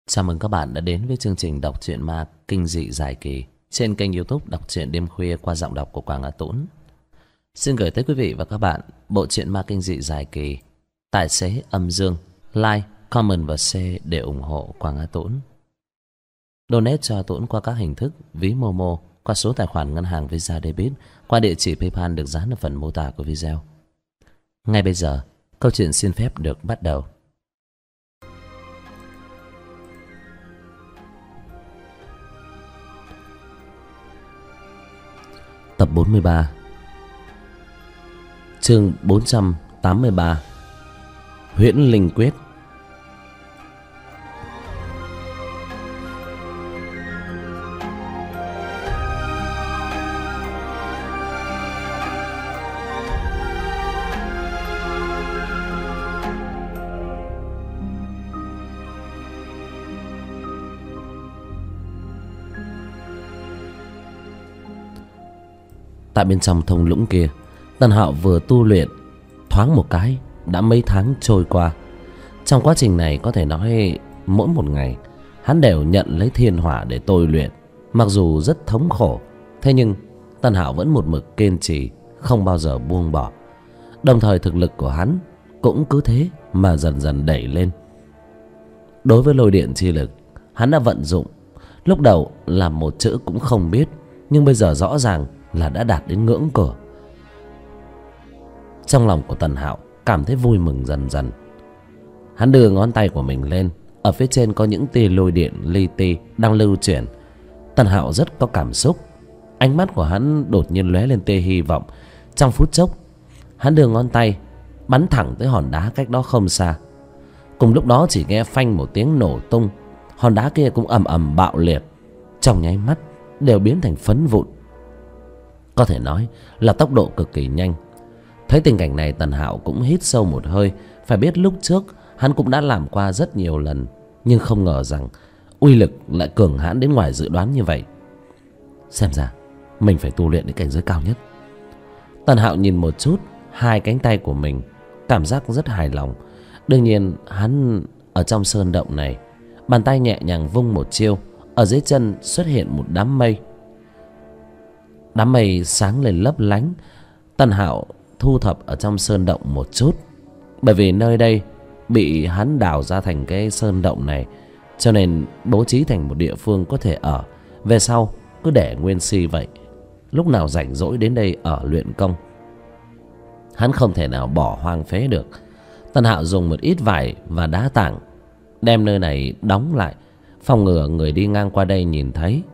Chào mừng các bạn đã đến với chương trình đọc truyện ma kinh dị dài kỳ trên kênh YouTube Đọc truyện đêm khuya qua giọng đọc của Quảng Á Tũng. Xin gửi tới quý vị và các bạn bộ truyện ma kinh dị dài kỳ Tài xế âm dương. Like, comment và share để ủng hộ Quảng Á Tũng. Donate cho Tũng qua các hình thức ví Momo, qua số tài khoản ngân hàng Visa Debit, qua địa chỉ PayPal được dán ở phần mô tả của video. Ngay bây giờ, câu chuyện xin phép được bắt đầu. Tập 43, chương 483, Huyễn Linh Quyết. Tại bên trong thung lũng kia, Tần Hạo vừa tu luyện thoáng một cái đã mấy tháng trôi qua. Trong quá trình này có thể nói mỗi một ngày hắn đều nhận lấy thiên hỏa để tôi luyện. Mặc dù rất thống khổ, thế nhưng Tần Hạo vẫn một mực kiên trì, không bao giờ buông bỏ. Đồng thời thực lực của hắn cũng cứ thế mà dần dần đẩy lên. Đối với lôi điện chi lực, hắn đã vận dụng. Lúc đầu là một chữ cũng không biết, nhưng bây giờ rõ ràng là đã đạt đến ngưỡng cửa. Trong lòng của Tần Hạo cảm thấy vui mừng dần dần. Hắn đưa ngón tay của mình lên, ở phía trên có những tia lôi điện li ti đang lưu chuyển. Tần Hạo rất có cảm xúc. Ánh mắt của hắn đột nhiên lóe lên tia hy vọng. Trong phút chốc, hắn đưa ngón tay bắn thẳng tới hòn đá cách đó không xa. Cùng lúc đó chỉ nghe phanh một tiếng nổ tung, hòn đá kia cũng ầm ầm bạo liệt, trong nháy mắt đều biến thành phấn vụn. Có thể nói là tốc độ cực kỳ nhanh. Thấy tình cảnh này, Tần Hạo cũng hít sâu một hơi. Phải biết lúc trước hắn cũng đã làm qua rất nhiều lần, nhưng không ngờ rằng uy lực lại cường hãn đến ngoài dự đoán như vậy. Xem ra mình phải tu luyện đến cảnh giới cao nhất. Tần Hạo nhìn một chút hai cánh tay của mình, cảm giác rất hài lòng. Đương nhiên hắn ở trong sơn động này, bàn tay nhẹ nhàng vung một chiêu, ở dưới chân xuất hiện một đám mây. Đám mây sáng lên lấp lánh. Tần Hạo thu thập ở trong sơn động một chút, bởi vì nơi đây bị hắn đào ra thành cái sơn động này, cho nên bố trí thành một địa phương có thể ở. Về sau cứ để nguyên si vậy, lúc nào rảnh rỗi đến đây ở luyện công. Hắn không thể nào bỏ hoang phế được. Tần Hạo dùng một ít vải và đá tảng đem nơi này đóng lại, phòng ngừa người đi ngang qua đây nhìn thấy.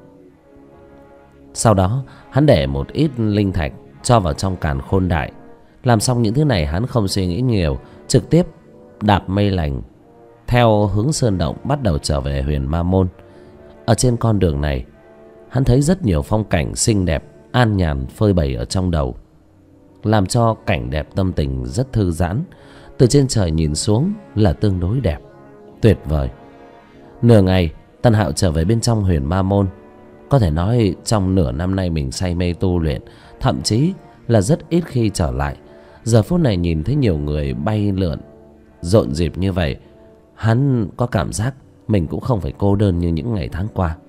Sau đó hắn để một ít linh thạch cho vào trong càn khôn đại. Làm xong những thứ này, hắn không suy nghĩ nhiều, trực tiếp đạp mây lành theo hướng sơn động bắt đầu trở về Huyền Ma Môn. Ở trên con đường này, hắn thấy rất nhiều phong cảnh xinh đẹp an nhàn phơi bày ở trong đầu, làm cho cảnh đẹp tâm tình rất thư giãn. Từ trên trời nhìn xuống là tương đối đẹp, tuyệt vời. Nửa ngày, Tần Hạo trở về bên trong Huyền Ma Môn. Có thể nói trong nửa năm nay mình say mê tu luyện, thậm chí là rất ít khi trở lại. Giờ phút này nhìn thấy nhiều người bay lượn rộn rịp như vậy, hắn có cảm giác mình cũng không phải cô đơn như những ngày tháng qua.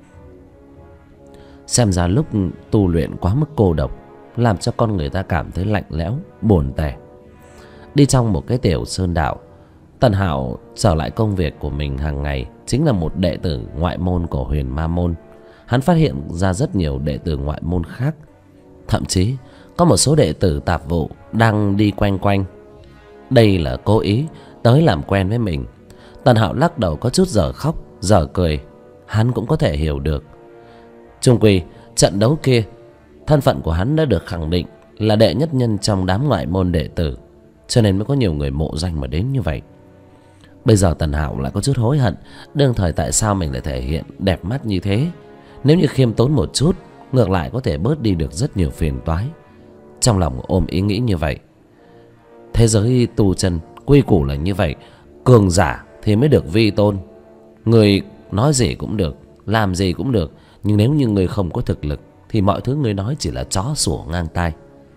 Xem ra lúc tu luyện quá mức cô độc, làm cho con người ta cảm thấy lạnh lẽo, buồn tẻ. Đi trong một cái tiểu sơn đạo, Tần Hạo trở lại công việc của mình hàng ngày, chính là một đệ tử ngoại môn của Huyền Ma Môn. Hắn phát hiện ra rất nhiều đệ tử ngoại môn khác, thậm chí có một số đệ tử tạp vụ đang đi quanh quanh. Đây là cố ý tới làm quen với mình. Tần Hạo lắc đầu có chút dở khóc dở cười. Hắn cũng có thể hiểu được. Chung quy trận đấu kia, thân phận của hắn đã được khẳng định là đệ nhất nhân trong đám ngoại môn đệ tử, cho nên mới có nhiều người mộ danh mà đến như vậy. Bây giờ Tần Hạo lại có chút hối hận, đương thời tại sao mình lại thể hiện đẹp mắt như thế. Nếu như khiêm tốn một chút, ngược lại có thể bớt đi được rất nhiều phiền toái. Trong lòng ôm ý nghĩ như vậy. Thế giới tu chân quy củ là như vậy, cường giả thì mới được vi tôn. Người nói gì cũng được, làm gì cũng được, nhưng nếu như người không có thực lực thì mọi thứ người nói chỉ là chó sủa ngang tai.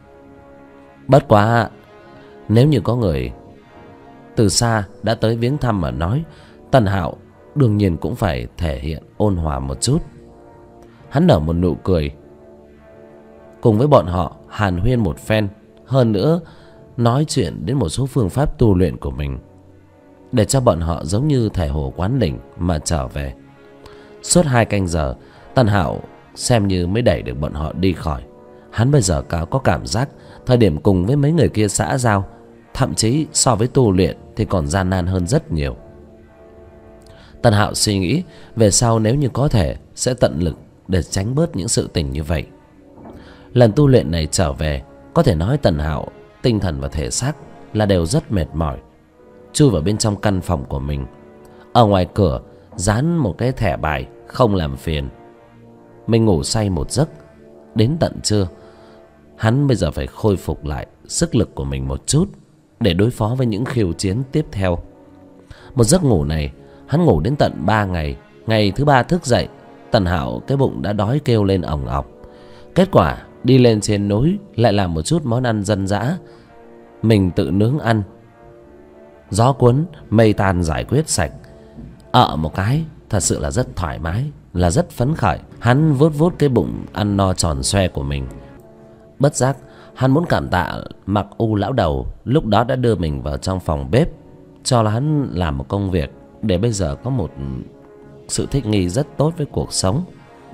Bất quá nếu như có người từ xa đã tới viếng thăm mà nói Tần Hạo đương nhiên cũng phải thể hiện ôn hòa một chút. Hắn nở một nụ cười, cùng với bọn họ hàn huyên một phen, hơn nữa nói chuyện đến một số phương pháp tu luyện của mình, để cho bọn họ giống như thể hồ quán đỉnh mà trở về. Suốt 2 canh giờ, Tần Hạo xem như mới đẩy được bọn họ đi khỏi. Hắn bây giờ có cảm giác thời điểm cùng với mấy người kia xã giao, thậm chí so với tu luyện thì còn gian nan hơn rất nhiều. Tần Hạo suy nghĩ về sau nếu như có thể sẽ tận lực để tránh bớt những sự tình như vậy. Lần tu luyện này trở về, có thể nói Tần Hạo tinh thần và thể xác là đều rất mệt mỏi. Chui vào bên trong căn phòng của mình, ở ngoài cửa dán một cái thẻ bài không làm phiền. Mình ngủ say một giấc đến tận trưa. Hắn bây giờ phải khôi phục lại sức lực của mình một chút để đối phó với những khiêu chiến tiếp theo. Một giấc ngủ này hắn ngủ đến tận 3 ngày. Ngày thứ 3 thức dậy, Tần Hạo cái bụng đã đói kêu lên ỏng ọc. Kết quả đi lên trên núi lại làm một chút món ăn dân dã, mình tự nướng ăn. Gió cuốn mây tan giải quyết sạch. Một cái thật sự là rất thoải mái, là rất phấn khởi. Hắn vuốt vuốt cái bụng ăn no tròn xoe của mình. Bất giác hắn muốn cảm tạ Mặc U lão đầu lúc đó đã đưa mình vào trong phòng bếp, cho là hắn làm một công việc để bây giờ có một sự thích nghi rất tốt với cuộc sống.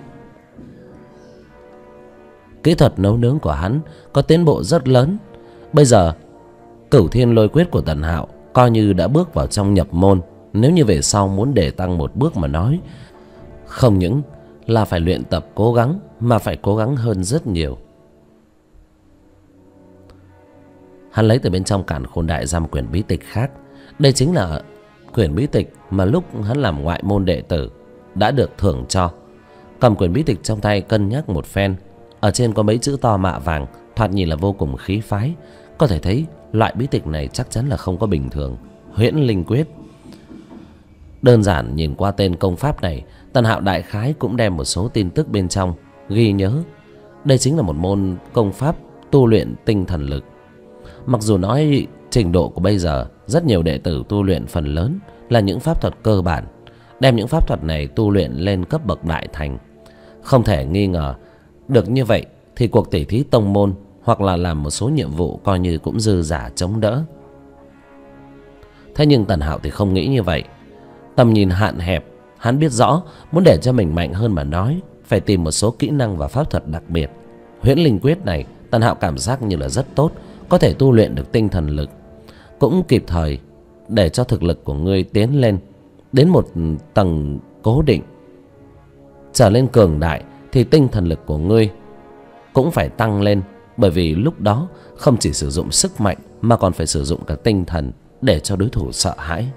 Kỹ thuật nấu nướng của hắn có tiến bộ rất lớn. Bây giờ Cửu Thiên Lôi Quyết của Tần Hạo coi như đã bước vào trong nhập môn. Nếu như về sau muốn để tăng một bước mà nói, không những là phải luyện tập cố gắng, mà phải cố gắng hơn rất nhiều. Hắn lấy từ bên trong Càn Khôn Đại ra một quyển bí tịch khác. Đây chính là quyển bí tịch mà lúc hắn làm ngoại môn đệ tử đã được thưởng cho. Cầm quyển bí tịch trong tay cân nhắc một phen, ở trên có mấy chữ to mạ vàng, thoạt nhìn là vô cùng khí phái. Có thể thấy loại bí tịch này chắc chắn là không có bình thường. Huyễn Linh Quyết. Đơn giản nhìn qua tên công pháp này, Tần Hạo đại khái cũng đem một số tin tức bên trong ghi nhớ. Đây chính là một môn công pháp tu luyện tinh thần lực. Mặc dù nói trình độ của bây giờ rất nhiều đệ tử tu luyện phần lớn là những pháp thuật cơ bản, đem những pháp thuật này tu luyện lên cấp bậc đại thành. Không thể nghi ngờ được như vậy thì cuộc tỉ thí tông môn hoặc là làm một số nhiệm vụ coi như cũng dư dả chống đỡ. Thế nhưng Tần Hạo thì không nghĩ như vậy. Tầm nhìn hạn hẹp, hắn biết rõ muốn để cho mình mạnh hơn mà nói, phải tìm một số kỹ năng và pháp thuật đặc biệt. Huyễn Linh Quyết này Tần Hạo cảm giác như là rất tốt, có thể tu luyện được tinh thần lực, cũng kịp thời để cho thực lực của ngươi tiến lên đến một tầng cố định. Trở lên cường đại thì tinh thần lực của ngươi cũng phải tăng lên, bởi vì lúc đó không chỉ sử dụng sức mạnh mà còn phải sử dụng cả tinh thần để cho đối thủ sợ hãi.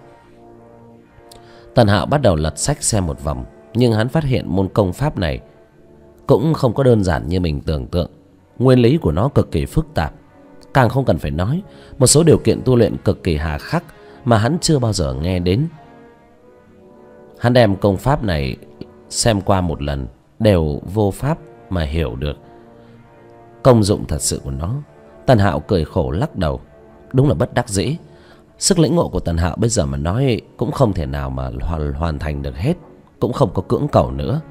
Tần Hạo bắt đầu lật sách xem một vòng, nhưng hắn phát hiện môn công pháp này cũng không có đơn giản như mình tưởng tượng. Nguyên lý của nó cực kỳ phức tạp, càng không cần phải nói một số điều kiện tu luyện cực kỳ hà khắc mà hắn chưa bao giờ nghe đến. Hắn đem công pháp này xem qua một lần, đều vô pháp mà hiểu được công dụng thật sự của nó. Tần Hạo cười khổ lắc đầu. Đúng là bất đắc dĩ. Sức lĩnh ngộ của Tần Hạo bây giờ mà nói cũng không thể nào mà hoàn thành được hết, cũng không có cưỡng cầu nữa.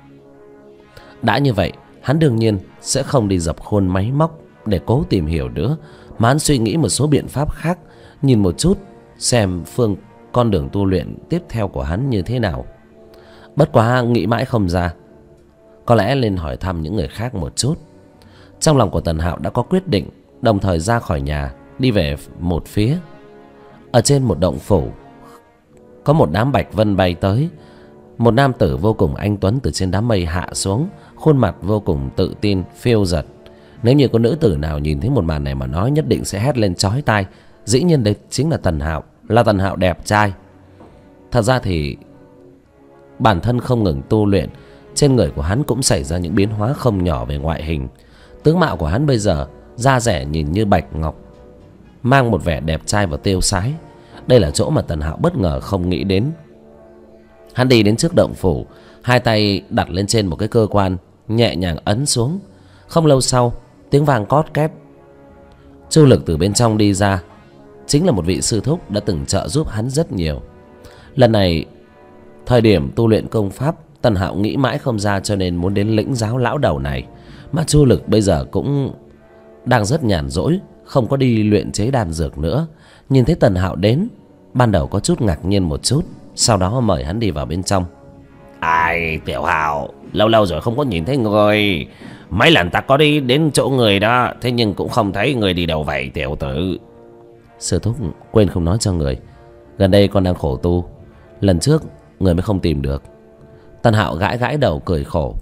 Đã như vậy, hắn đương nhiên sẽ không đi dập khuôn máy móc để cố tìm hiểu nữa, mà hắn suy nghĩ một số biện pháp khác, nhìn một chút xem con đường tu luyện tiếp theo của hắn như thế nào. Bất quá nghĩ mãi không ra, có lẽ lên hỏi thăm những người khác một chút. Trong lòng của Tần Hạo đã có quyết định, đồng thời ra khỏi nhà đi về một phía. Ở trên một động phủ có một đám bạch vân bay tới. Một nam tử vô cùng anh tuấn từ trên đám mây hạ xuống, khuôn mặt vô cùng tự tin, phiêu dật. Nếu như có nữ tử nào nhìn thấy một màn này mà nói, nhất định sẽ hét lên chói tai. Dĩ nhiên đấy chính là Tần Hạo, là Tần Hạo đẹp trai. Thật ra thì bản thân không ngừng tu luyện, trên người của hắn cũng xảy ra những biến hóa không nhỏ về ngoại hình. Tướng mạo của hắn bây giờ da dẻ nhìn như bạch ngọc, mang một vẻ đẹp trai và tiêu sái. Đây là chỗ mà Tần Hạo bất ngờ không nghĩ đến. Hắn đi đến trước động phủ, hai tay đặt lên trên một cái cơ quan, nhẹ nhàng ấn xuống. Không lâu sau, tiếng vang cót két. Chu Lực từ bên trong đi ra, chính là một vị sư thúc đã từng trợ giúp hắn rất nhiều. Lần này Thời điểm tu luyện công pháp, Tần Hạo nghĩ mãi không ra, cho nên muốn đến lĩnh giáo lão đầu này. Mà Chu Lực bây giờ cũng đang rất nhàn rỗi, không có đi luyện chế đan dược nữa. Nhìn thấy Tần Hạo đến, ban đầu có chút ngạc nhiên một chút, sau đó mời hắn đi vào bên trong. Ai, Tiểu Hạo, lâu lâu rồi không có nhìn thấy người. Mấy lần ta có đi đến chỗ người đó, thế nhưng cũng không thấy người đi đâu vậy tiểu tử. Sư thúc quên không nói cho người, gần đây con đang khổ tu, lần trước người mới không tìm được. Tần Hạo gãi gãi đầu cười khổ.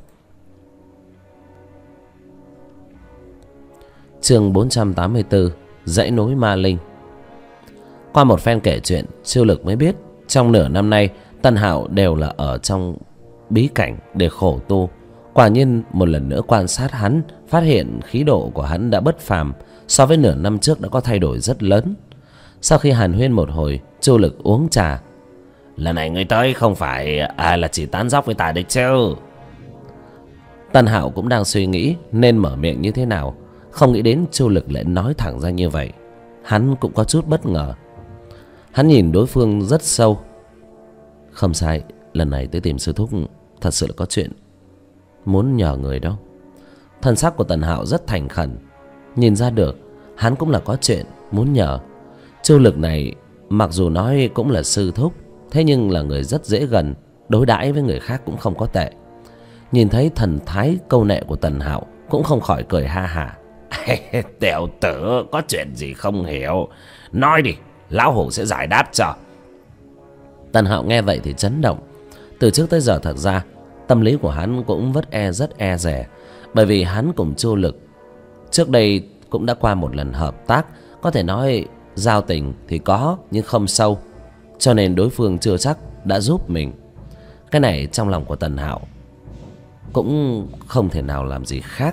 Chương 484, dãy núi Ma Linh. Qua một phen kể chuyện, Chu Lực mới biết trong nửa năm nay Tần Hạo đều là ở trong bí cảnh để khổ tu. Quả nhiên một lần nữa quan sát hắn, phát hiện khí độ của hắn đã bất phàm, so với nửa năm trước đã có thay đổi rất lớn. Sau khi hàn huyên một hồi, Chu Lực uống trà. Lần này ngươi tới không phải là chỉ tán dóc với ta đấy chứ? Tần Hạo cũng đang suy nghĩ nên mở miệng như thế nào, không nghĩ đến Chu Lực lại nói thẳng ra như vậy. Hắn cũng có chút bất ngờ. Hắn nhìn đối phương rất sâu. Không sai, lần này tới tìm sư thúc thật sự là có chuyện muốn nhờ người đó. Thần sắc của Tần Hạo rất thành khẩn, nhìn ra được hắn cũng là có chuyện muốn nhờ. Chu Lực này mặc dù nói cũng là sư thúc, thế nhưng là người rất dễ gần, đối đãi với người khác cũng không có tệ. Nhìn thấy thần thái câu nệ của Tần Hạo, cũng không khỏi cười ha hả. Tiểu tử có chuyện gì không hiểu, nói đi, lão hủ sẽ giải đáp cho. Tần Hạo nghe vậy thì chấn động. Từ trước tới giờ thật ra tâm lý của hắn cũng rất e dè, bởi vì hắn cùng Chu Lực trước đây cũng đã qua một lần hợp tác, có thể nói giao tình thì có nhưng không sâu, cho nên đối phương chưa chắc đã giúp mình. Cái này trong lòng của Tần Hạo cũng không thể nào làm gì khác.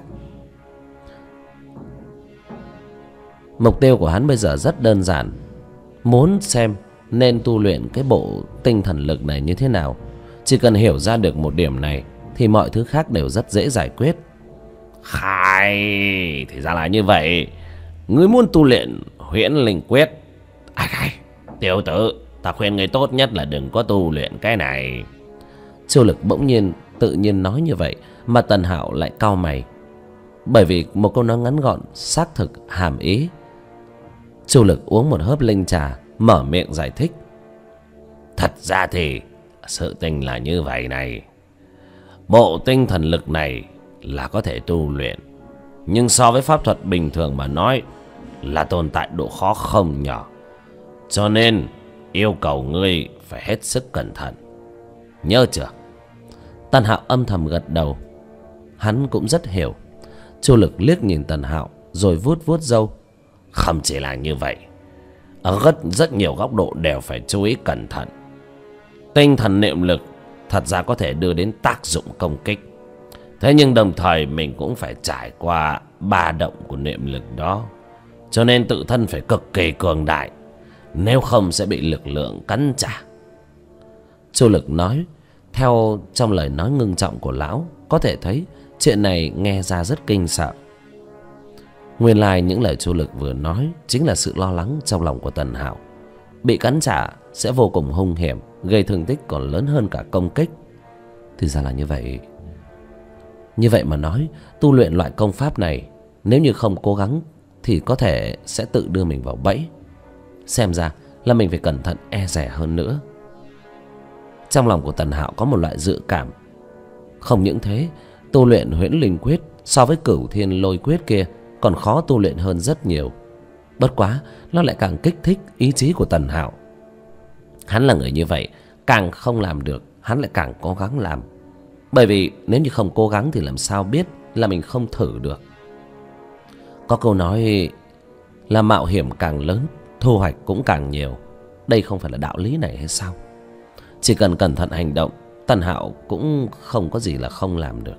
Mục tiêu của hắn bây giờ rất đơn giản, muốn xem nên tu luyện cái bộ tinh thần lực này như thế nào. Chỉ cần hiểu ra được một điểm này thì mọi thứ khác đều rất dễ giải quyết. Khai, thì ra là như vậy. Ngươi muốn tu luyện huyễn linh quyết. Tiểu tử, ta khuyên ngươi tốt nhất là đừng có tu luyện cái này. Chu Lực bỗng nhiên tự nhiên nói như vậy, mà Tần Hạo lại cau mày, bởi vì một câu nói ngắn gọn xác thực hàm ý. Chu Lực uống một hớp linh trà, mở miệng giải thích. Thật ra thì sự tình là như vậy này. Bộ tinh thần lực này là có thể tu luyện, nhưng so với pháp thuật bình thường mà nói là tồn tại độ khó không nhỏ. Cho nên yêu cầu ngươi phải hết sức cẩn thận, nhớ chưa? Tần Hạo âm thầm gật đầu. Hắn cũng rất hiểu. Chu Lực liếc nhìn Tần Hạo rồi vuốt vuốt râu. Không chỉ là như vậy, ở rất nhiều góc độ đều phải chú ý cẩn thận. Tinh thần niệm lực thật ra có thể đưa đến tác dụng công kích, thế nhưng đồng thời mình cũng phải trải qua ba động của niệm lực đó. Cho nên tự thân phải cực kỳ cường đại, nếu không sẽ bị lực lượng cắn trả. Chu Lực nói. Theo trong lời nói ngưng trọng của lão, có thể thấy chuyện này nghe ra rất kinh sợ. Nguyên lai những lời Chu Lực vừa nói chính là sự lo lắng trong lòng của Tần Hạo. Bị cắn trả sẽ vô cùng hung hiểm, gây thương tích còn lớn hơn cả công kích. Thì ra là như vậy. Như vậy mà nói, tu luyện loại công pháp này nếu như không cố gắng thì có thể sẽ tự đưa mình vào bẫy. Xem ra là mình phải cẩn thận e dè hơn nữa. Trong lòng của Tần Hạo có một loại dự cảm. Không những thế, tu luyện huyễn linh quyết so với cửu thiên lôi quyết kia còn khó tu luyện hơn rất nhiều. Bất quá nó lại càng kích thích ý chí của Tần Hạo. Hắn là người như vậy, càng không làm được hắn lại càng cố gắng làm. Bởi vì nếu như không cố gắng thì làm sao biết là mình không thử được. Có câu nói là mạo hiểm càng lớn, thu hoạch cũng càng nhiều. Đây không phải là đạo lý này hay sao? Chỉ cần cẩn thận hành động, Tần Hạo cũng không có gì là không làm được.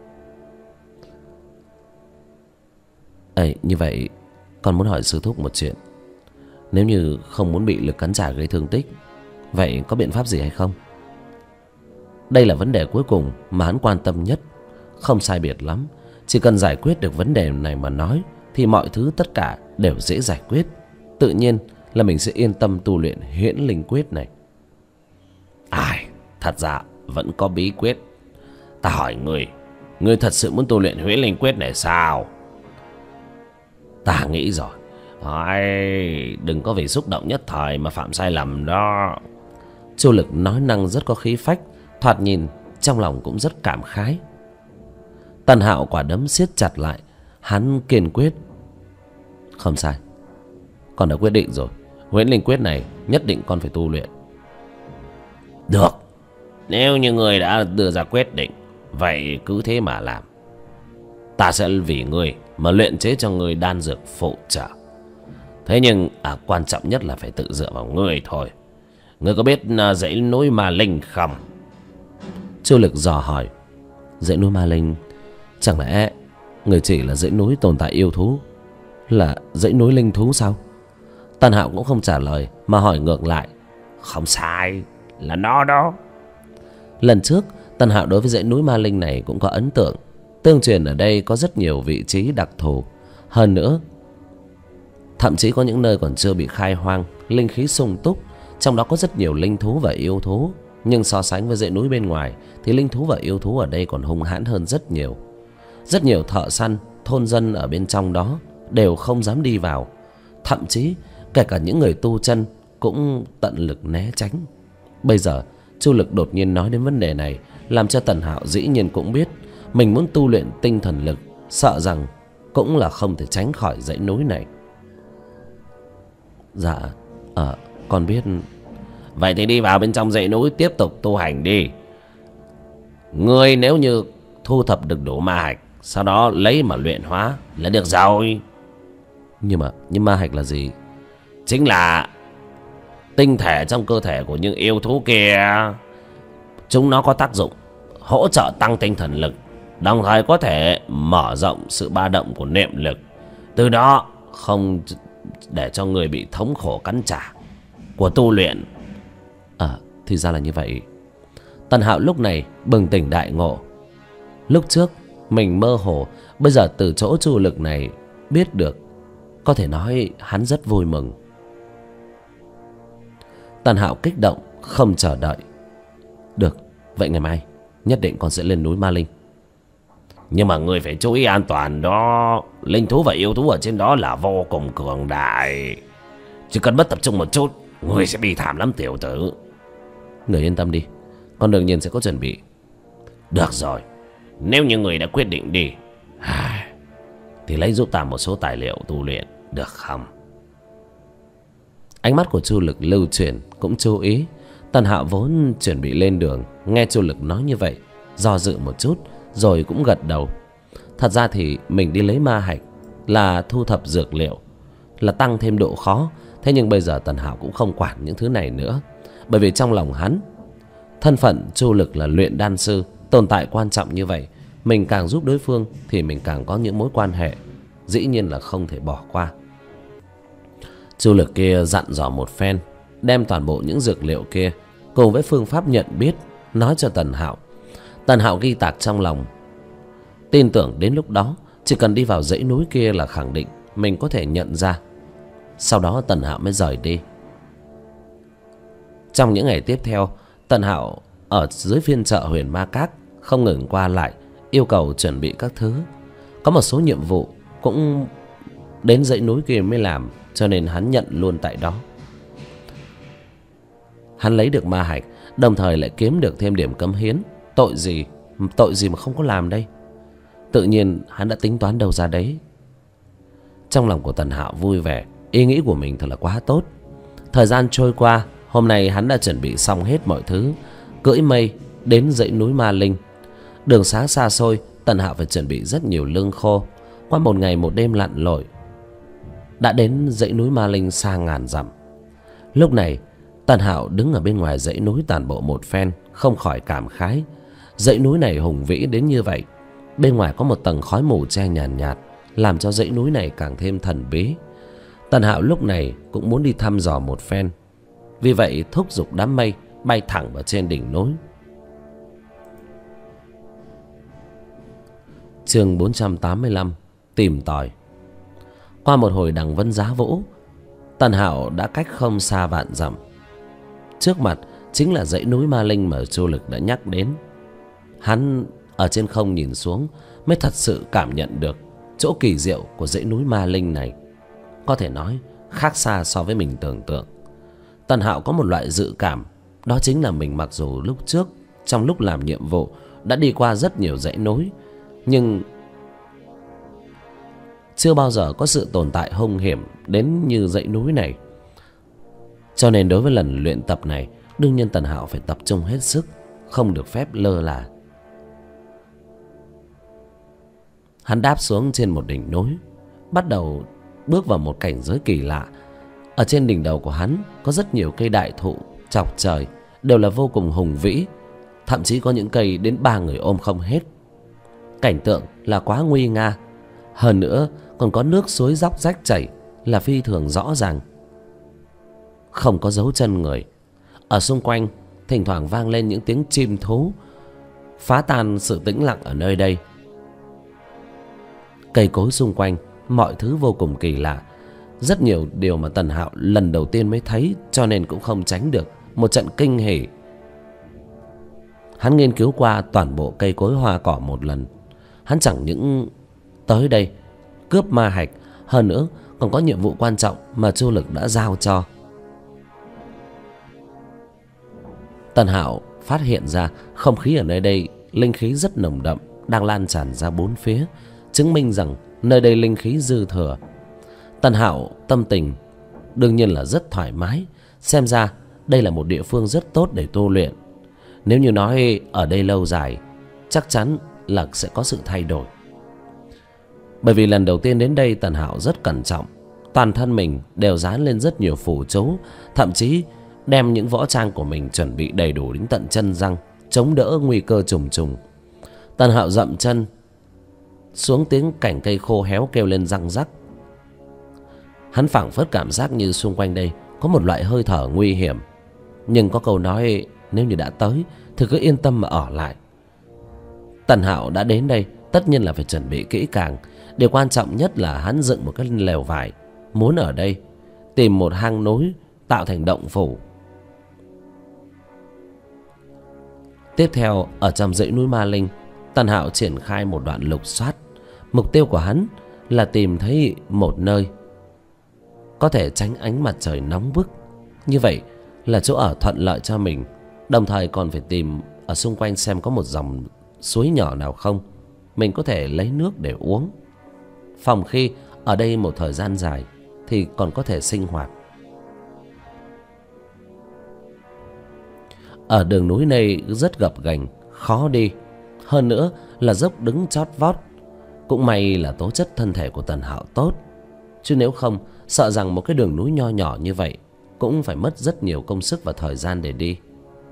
Như vậy con muốn hỏi sư thúc một chuyện. Nếu như không muốn bị lực cắn trả gây thương tích, vậy có biện pháp gì hay không? Đây là vấn đề cuối cùng mà hắn quan tâm nhất. Không sai biệt lắm, chỉ cần giải quyết được vấn đề này mà nói thì mọi thứ tất cả đều dễ giải quyết. Tự nhiên là mình sẽ yên tâm tu luyện huyễn linh quyết này. thật ra vẫn có bí quyết. Ta hỏi ngươi thật sự muốn tu luyện huyễn linh quyết này sao? Ta nghĩ rồi. Ai, đừng có vì xúc động nhất thời mà phạm sai lầm đó. Chu Lực nói năng rất có khí phách, thoạt nhìn trong lòng cũng rất cảm khái. Tần Hạo quả đấm siết chặt lại, hắn kiên quyết. Không sai, con đã quyết định rồi. Huyễn linh quyết này nhất định con phải tu luyện. Được, nếu như ngươi đã đưa ra quyết định, vậy cứ thế mà làm. Ta sẽ vì ngươi mà luyện chế cho ngươi đan dược phụ trợ. Thế nhưng quan trọng nhất là phải tự dựa vào ngươi thôi. Ngươi có biết dãy núi Ma Linh không? Chu Lực dò hỏi. Dãy núi Ma Linh? Chẳng lẽ người chỉ là dãy núi tồn tại yêu thú, là dãy núi linh thú sao? Tần Hạo cũng không trả lời mà hỏi ngược lại. Không sai, là nó đó. Lần trước Tần Hạo đối với dãy núi Ma Linh này cũng có ấn tượng. Tương truyền ở đây có rất nhiều vị trí đặc thù. Hơn nữa, thậm chí có những nơi còn chưa bị khai hoang, linh khí sung túc, trong đó có rất nhiều linh thú và yêu thú. Nhưng so sánh với dãy núi bên ngoài thì linh thú và yêu thú ở đây còn hung hãn hơn rất nhiều. Rất nhiều thợ săn, thôn dân ở bên trong đó đều không dám đi vào. Thậm chí kể cả những người tu chân cũng tận lực né tránh. Bây giờ Chu Lực đột nhiên nói đến vấn đề này, làm cho Tần Hạo dĩ nhiên cũng biết mình muốn tu luyện tinh thần lực, sợ rằng cũng là không thể tránh khỏi dãy núi này. Dạ, con biết. Vậy thì đi vào bên trong dãy núi tiếp tục tu hành đi. Ngươi nếu như thu thập được đủ ma hạch, sau đó lấy mà luyện hóa là được rồi. Nhưng ma hạch là gì? Chính là tinh thể trong cơ thể của những yêu thú kia. Chúng nó có tác dụng hỗ trợ tăng tinh thần lực, đồng thời có thể mở rộng sự ba động của niệm lực, từ đó không để cho người bị thống khổ cắn trả của tu luyện. Thì ra là như vậy. Tần Hạo lúc này bừng tỉnh đại ngộ. Lúc trước mình mơ hồ, bây giờ từ chỗ Chu Lực này biết được, có thể nói hắn rất vui mừng. Tần Hạo kích động không chờ đợi. Được, vậy ngày mai nhất định con sẽ lên núi Ma Linh. Nhưng mà người phải chú ý an toàn đó. Linh thú và yêu thú ở trên đó là vô cùng cường đại. Chỉ cần mất tập trung một chút, người sẽ bị thảm lắm tiểu tử. Người yên tâm đi, con đương nhiên sẽ có chuẩn bị. Được rồi, nếu như người đã quyết định đi thì lấy giúp ta một số tài liệu tu luyện được không? Ánh mắt của Chu Lực lưu chuyển cũng chú ý. Tần Hạo vốn chuẩn bị lên đường, nghe Chu Lực nói như vậy, do dự một chút rồi cũng gật đầu. Thật ra thì mình đi lấy ma hạch là thu thập dược liệu, là tăng thêm độ khó. Thế nhưng bây giờ Tần Hạo cũng không quản những thứ này nữa, bởi vì trong lòng hắn, thân phận Chu Lực là luyện đan sư, tồn tại quan trọng như vậy, mình càng giúp đối phương thì mình càng có những mối quan hệ, dĩ nhiên là không thể bỏ qua. Chu Lực kia dặn dò một phen, đem toàn bộ những dược liệu kia cùng với phương pháp nhận biết nói cho Tần Hạo. Tần Hạo ghi tạc trong lòng, tin tưởng đến lúc đó chỉ cần đi vào dãy núi kia là khẳng định mình có thể nhận ra. Sau đó Tần Hạo mới rời đi. Trong những ngày tiếp theo, Tần Hạo ở dưới phiên chợ Huyền Ma Các không ngừng qua lại, yêu cầu chuẩn bị các thứ. Có một số nhiệm vụ cũng đến dãy núi kia mới làm, cho nên hắn nhận luôn tại đó. Hắn lấy được ma hạch, đồng thời lại kiếm được thêm điểm cấm hiến. Tội gì mà không có làm đây. Tự nhiên hắn đã tính toán đâu ra đấy. Trong lòng của Tần Hạo vui vẻ, ý nghĩ của mình thật là quá tốt. Thời gian trôi qua, hôm nay hắn đã chuẩn bị xong hết mọi thứ, cưỡi mây đến dãy núi Ma Linh. Đường xá xa xôi, Tần Hạo phải chuẩn bị rất nhiều lương khô. Qua một ngày một đêm lặn lội, đã đến dãy núi Ma Linh xa ngàn dặm. Lúc này Tần Hạo đứng ở bên ngoài dãy núi tản bộ một phen, không khỏi cảm khái. Dãy núi này hùng vĩ đến như vậy, bên ngoài có một tầng khói mù che nhàn nhạt, làm cho dãy núi này càng thêm thần bí. Tần Hạo lúc này cũng muốn đi thăm dò một phen, vì vậy thúc giục đám mây bay thẳng vào trên đỉnh núi. Chương 485 tìm tòi. Qua một hồi đằng vân giá vũ, Tần Hạo đã cách không xa vạn dặm. Trước mặt chính là dãy núi Ma Linh mà Chu Lực đã nhắc đến. Hắn ở trên không nhìn xuống mới thật sự cảm nhận được chỗ kỳ diệu của dãy núi Ma Linh này. Có thể nói khác xa so với mình tưởng tượng. Tần Hạo có một loại dự cảm, đó chính là mình mặc dù lúc trước trong lúc làm nhiệm vụ đã đi qua rất nhiều dãy núi, nhưng chưa bao giờ có sự tồn tại hung hiểm đến như dãy núi này. Cho nên đối với lần luyện tập này, đương nhiên Tần Hạo phải tập trung hết sức, không được phép lơ là. Hắn đáp xuống trên một đỉnh núi, bắt đầu bước vào một cảnh giới kỳ lạ. Ở trên đỉnh đầu của hắn có rất nhiều cây đại thụ chọc trời, đều là vô cùng hùng vĩ, thậm chí có những cây đến 3 người ôm không hết. Cảnh tượng là quá nguy nga, hơn nữa còn có nước suối róc rách chảy là phi thường rõ ràng. Không có dấu chân người. Ở xung quanh thỉnh thoảng vang lên những tiếng chim thú, phá tan sự tĩnh lặng ở nơi đây. Cây cối xung quanh, mọi thứ vô cùng kỳ lạ. Rất nhiều điều mà Tần Hạo lần đầu tiên mới thấy, cho nên cũng không tránh được một trận kinh hỉ. Hắn nghiên cứu qua toàn bộ cây cối hoa cỏ một lần. Hắn chẳng những tới đây cướp ma hạch, hơn nữa còn có nhiệm vụ quan trọng mà Chu Lực đã giao cho. Tần Hạo phát hiện ra không khí ở nơi đây linh khí rất nồng đậm, đang lan tràn ra bốn phía, chứng minh rằng nơi đây linh khí dư thừa. Tần Hạo tâm tình đương nhiên là rất thoải mái, xem ra đây là một địa phương rất tốt để tu luyện. Nếu như nói ở đây lâu dài, chắc chắn là sẽ có sự thay đổi. Bởi vì lần đầu tiên đến đây, Tần Hạo rất cẩn trọng, toàn thân mình đều dán lên rất nhiều phù chú, thậm chí đem những võ trang của mình chuẩn bị đầy đủ đến tận chân răng, chống đỡ nguy cơ trùng trùng. Tần Hạo dậm chân xuống, tiếng cành cây khô héo kêu lên răng rắc. Hắn phảng phất cảm giác như xung quanh đây có một loại hơi thở nguy hiểm, nhưng có câu nói nếu như đã tới thì cứ yên tâm mà ở lại. Tần Hạo đã đến đây, tất nhiên là phải chuẩn bị kỹ càng. Điều quan trọng nhất là hắn dựng một cái lều vải, muốn ở đây tìm một hang núi tạo thành động phủ. Tiếp theo, ở trong dãy núi Ma Linh, Tần Hạo triển khai một đoạn lục soát. Mục tiêu của hắn là tìm thấy một nơi có thể tránh ánh mặt trời nóng bức, như vậy là chỗ ở thuận lợi cho mình. Đồng thời còn phải tìm ở xung quanh xem có một dòng suối nhỏ nào không, mình có thể lấy nước để uống. Phòng khi ở đây một thời gian dài thì còn có thể sinh hoạt. Ở đường núi này rất gập ghềnh, khó đi, hơn nữa là dốc đứng chót vót. Cũng may là tố chất thân thể của Tần Hạo tốt, chứ nếu không sợ rằng một cái đường núi nho nhỏ như vậy cũng phải mất rất nhiều công sức và thời gian để đi.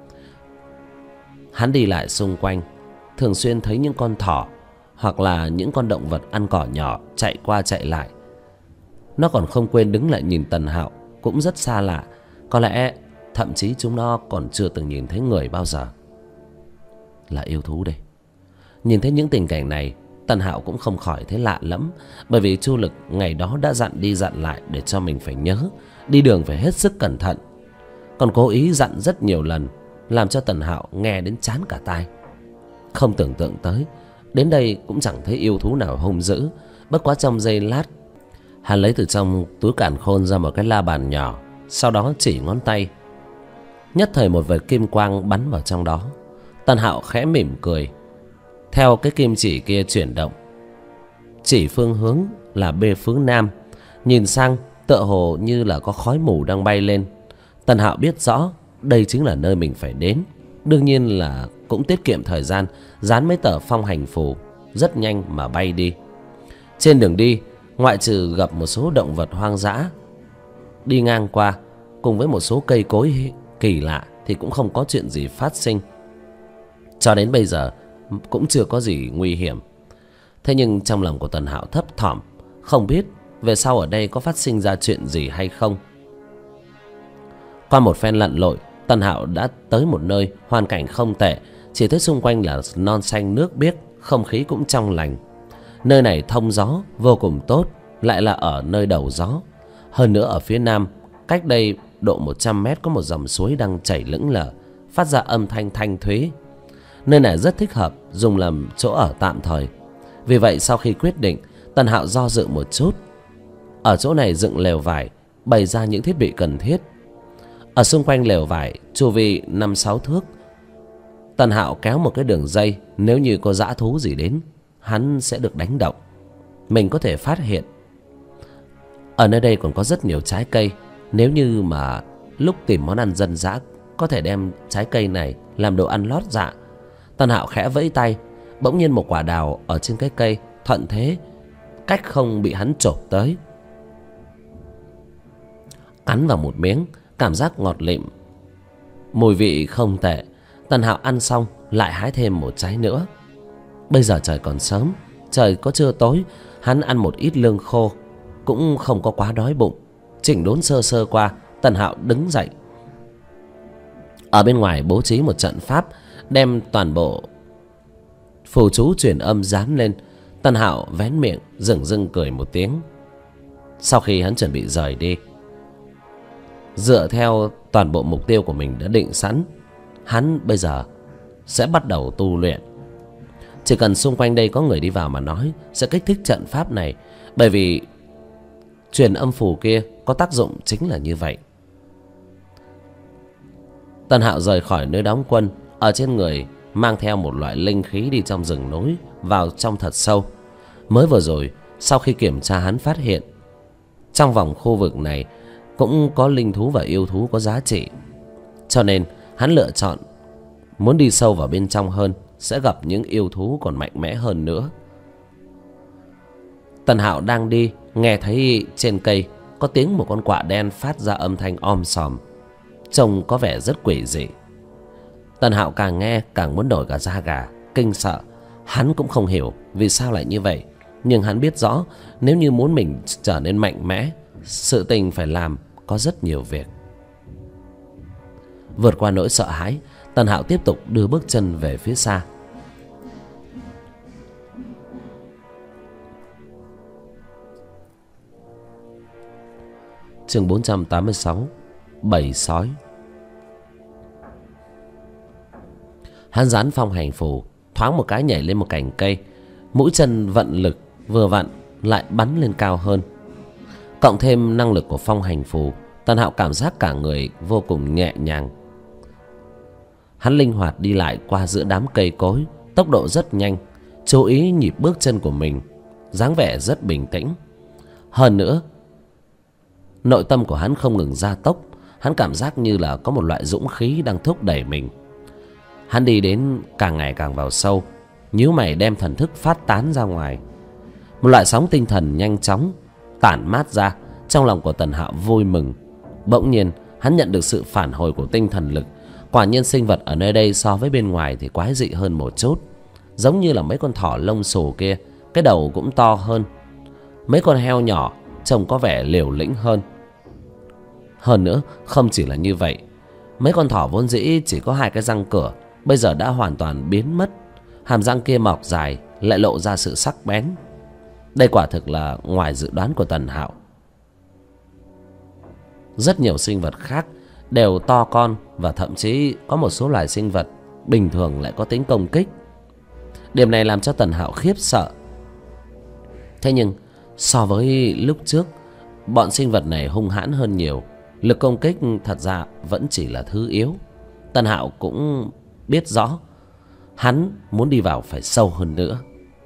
Hắn đi lại xung quanh, thường xuyên thấy những con thỏ hoặc là những con động vật ăn cỏ nhỏ chạy qua chạy lại. Nó còn không quên đứng lại nhìn Tần Hạo, cũng rất xa lạ. Có lẽ thậm chí chúng nó còn chưa từng nhìn thấy người bao giờ. Là yêu thú đây. Nhìn thấy những tình cảnh này, Tần Hạo cũng không khỏi thấy lạ lẫm. Bởi vì Chu Lực ngày đó đã dặn đi dặn lại để cho mình phải nhớ đi đường phải hết sức cẩn thận, còn cố ý dặn rất nhiều lần, làm cho Tần Hạo nghe đến chán cả tai. Không tưởng tượng tới đến đây cũng chẳng thấy yêu thú nào hung dữ. Bất quá trong giây lát, hắn lấy từ trong túi càn khôn ra một cái la bàn nhỏ, sau đó chỉ ngón tay, nhất thời một vệt kim quang bắn vào trong đó. Tần Hạo khẽ mỉm cười, theo cái kim chỉ kia chuyển động, chỉ phương hướng là bên hướng nam. Nhìn sang tựa hồ như là có khói mù đang bay lên. Tần Hạo biết rõ đây chính là nơi mình phải đến. Đương nhiên là cũng tiết kiệm thời gian, dán mấy tờ phong hành phù, rất nhanh mà bay đi. Trên đường đi, ngoại trừ gặp một số động vật hoang dã đi ngang qua, cùng với một số cây cối kỳ lạ, thì cũng không có chuyện gì phát sinh. Cho đến bây giờ cũng chưa có gì nguy hiểm. Thế nhưng trong lòng của Tần Hạo thấp thỏm, không biết về sau ở đây có phát sinh ra chuyện gì hay không. Qua một phen lặn lội, Tần Hạo đã tới một nơi hoàn cảnh không tệ. Chỉ thấy xung quanh là non xanh nước biếc, không khí cũng trong lành. Nơi này thông gió vô cùng tốt, lại là ở nơi đầu gió. Hơn nữa ở phía nam, cách đây độ 100 mét có một dòng suối đang chảy lững lờ, phát ra âm thanh thanh thúy. Nơi này rất thích hợp dùng làm chỗ ở tạm thời. Vì vậy sau khi quyết định, Tần Hạo do dự một chút. Ở chỗ này dựng lều vải, bày ra những thiết bị cần thiết. Ở xung quanh lều vải chu vi 5-6 thước, Tần Hạo kéo một cái đường dây. Nếu như có dã thú gì đến, hắn sẽ được đánh động, mình có thể phát hiện. Ở nơi đây còn có rất nhiều trái cây. Nếu như mà lúc tìm món ăn dân dã, có thể đem trái cây này làm đồ ăn lót dạ. Tần Hạo khẽ vẫy tay, bỗng nhiên một quả đào ở trên cái cây thuận thế, cách không bị hắn chộp tới. Cắn vào một miếng, cảm giác ngọt lịm, mùi vị không tệ. Tần Hạo ăn xong lại hái thêm một trái nữa. Bây giờ trời còn sớm, trời có chưa tối. Hắn ăn một ít lương khô, cũng không có quá đói bụng. Chỉnh đốn sơ sơ qua, Tần Hạo đứng dậy. Ở bên ngoài bố trí một trận pháp, đem toàn bộ phù chú truyền âm dán lên. Tần Hạo vén miệng dửng dưng cười một tiếng. Sau khi hắn chuẩn bị rời đi, dựa theo toàn bộ mục tiêu của mình đã định sẵn, hắn bây giờ sẽ bắt đầu tu luyện. Chỉ cần xung quanh đây có người đi vào mà nói, sẽ kích thích trận pháp này. Bởi vì truyền âm phù kia có tác dụng chính là như vậy. Tần Hạo rời khỏi nơi đóng quân, ở trên người mang theo một loại linh khí đi trong rừng núi, vào trong thật sâu. Mới vừa rồi, sau khi kiểm tra, hắn phát hiện trong vòng khu vực này cũng có linh thú và yêu thú có giá trị. Cho nên hắn lựa chọn muốn đi sâu vào bên trong hơn, sẽ gặp những yêu thú còn mạnh mẽ hơn nữa. Tần Hạo đang đi, nghe thấy trên cây có tiếng một con quạ đen phát ra âm thanh om sòm, trông có vẻ rất quỷ dị. Tần Hạo càng nghe càng muốn nổi cả da gà, kinh sợ. Hắn cũng không hiểu vì sao lại như vậy, nhưng hắn biết rõ nếu như muốn mình trở nên mạnh mẽ, sự tình phải làm có rất nhiều việc. Vượt qua nỗi sợ hãi, Tần Hạo tiếp tục đưa bước chân về phía xa. Chương 486: Bầy sói. Hắn dán phong hành phù, thoáng một cái nhảy lên một cành cây. Mũi chân vận lực vừa vặn lại bắn lên cao hơn. Cộng thêm năng lực của phong hành phù, Tần Hạo cảm giác cả người vô cùng nhẹ nhàng. Hắn linh hoạt đi lại qua giữa đám cây cối, tốc độ rất nhanh, chú ý nhịp bước chân của mình, dáng vẻ rất bình tĩnh. Hơn nữa, nội tâm của hắn không ngừng gia tốc. Hắn cảm giác như là có một loại dũng khí đang thúc đẩy mình. Hắn đi đến càng ngày càng vào sâu, nhíu mày đem thần thức phát tán ra ngoài. Một loại sóng tinh thần nhanh chóng tản mát ra. Trong lòng của Tần Hạo vui mừng. Bỗng nhiên hắn nhận được sự phản hồi của tinh thần lực. Quả nhiên sinh vật ở nơi đây so với bên ngoài thì quái dị hơn một chút. Giống như là mấy con thỏ lông xù kia, cái đầu cũng to hơn. Mấy con heo nhỏ trông có vẻ liều lĩnh hơn. Hơn nữa không chỉ là như vậy, mấy con thỏ vốn dĩ chỉ có 2 cái răng cửa, bây giờ đã hoàn toàn biến mất. Hàm răng kia mọc dài, lại lộ ra sự sắc bén. Đây quả thực là ngoài dự đoán của Tần Hạo. Rất nhiều sinh vật khác đều to con, và thậm chí có một số loài sinh vật bình thường lại có tính công kích. Điểm này làm cho Tần Hạo khiếp sợ. Thế nhưng so với lúc trước, bọn sinh vật này hung hãn hơn nhiều. Lực công kích thật ra vẫn chỉ là thứ yếu. Tần Hạo cũng biết rõ hắn muốn đi vào phải sâu hơn nữa.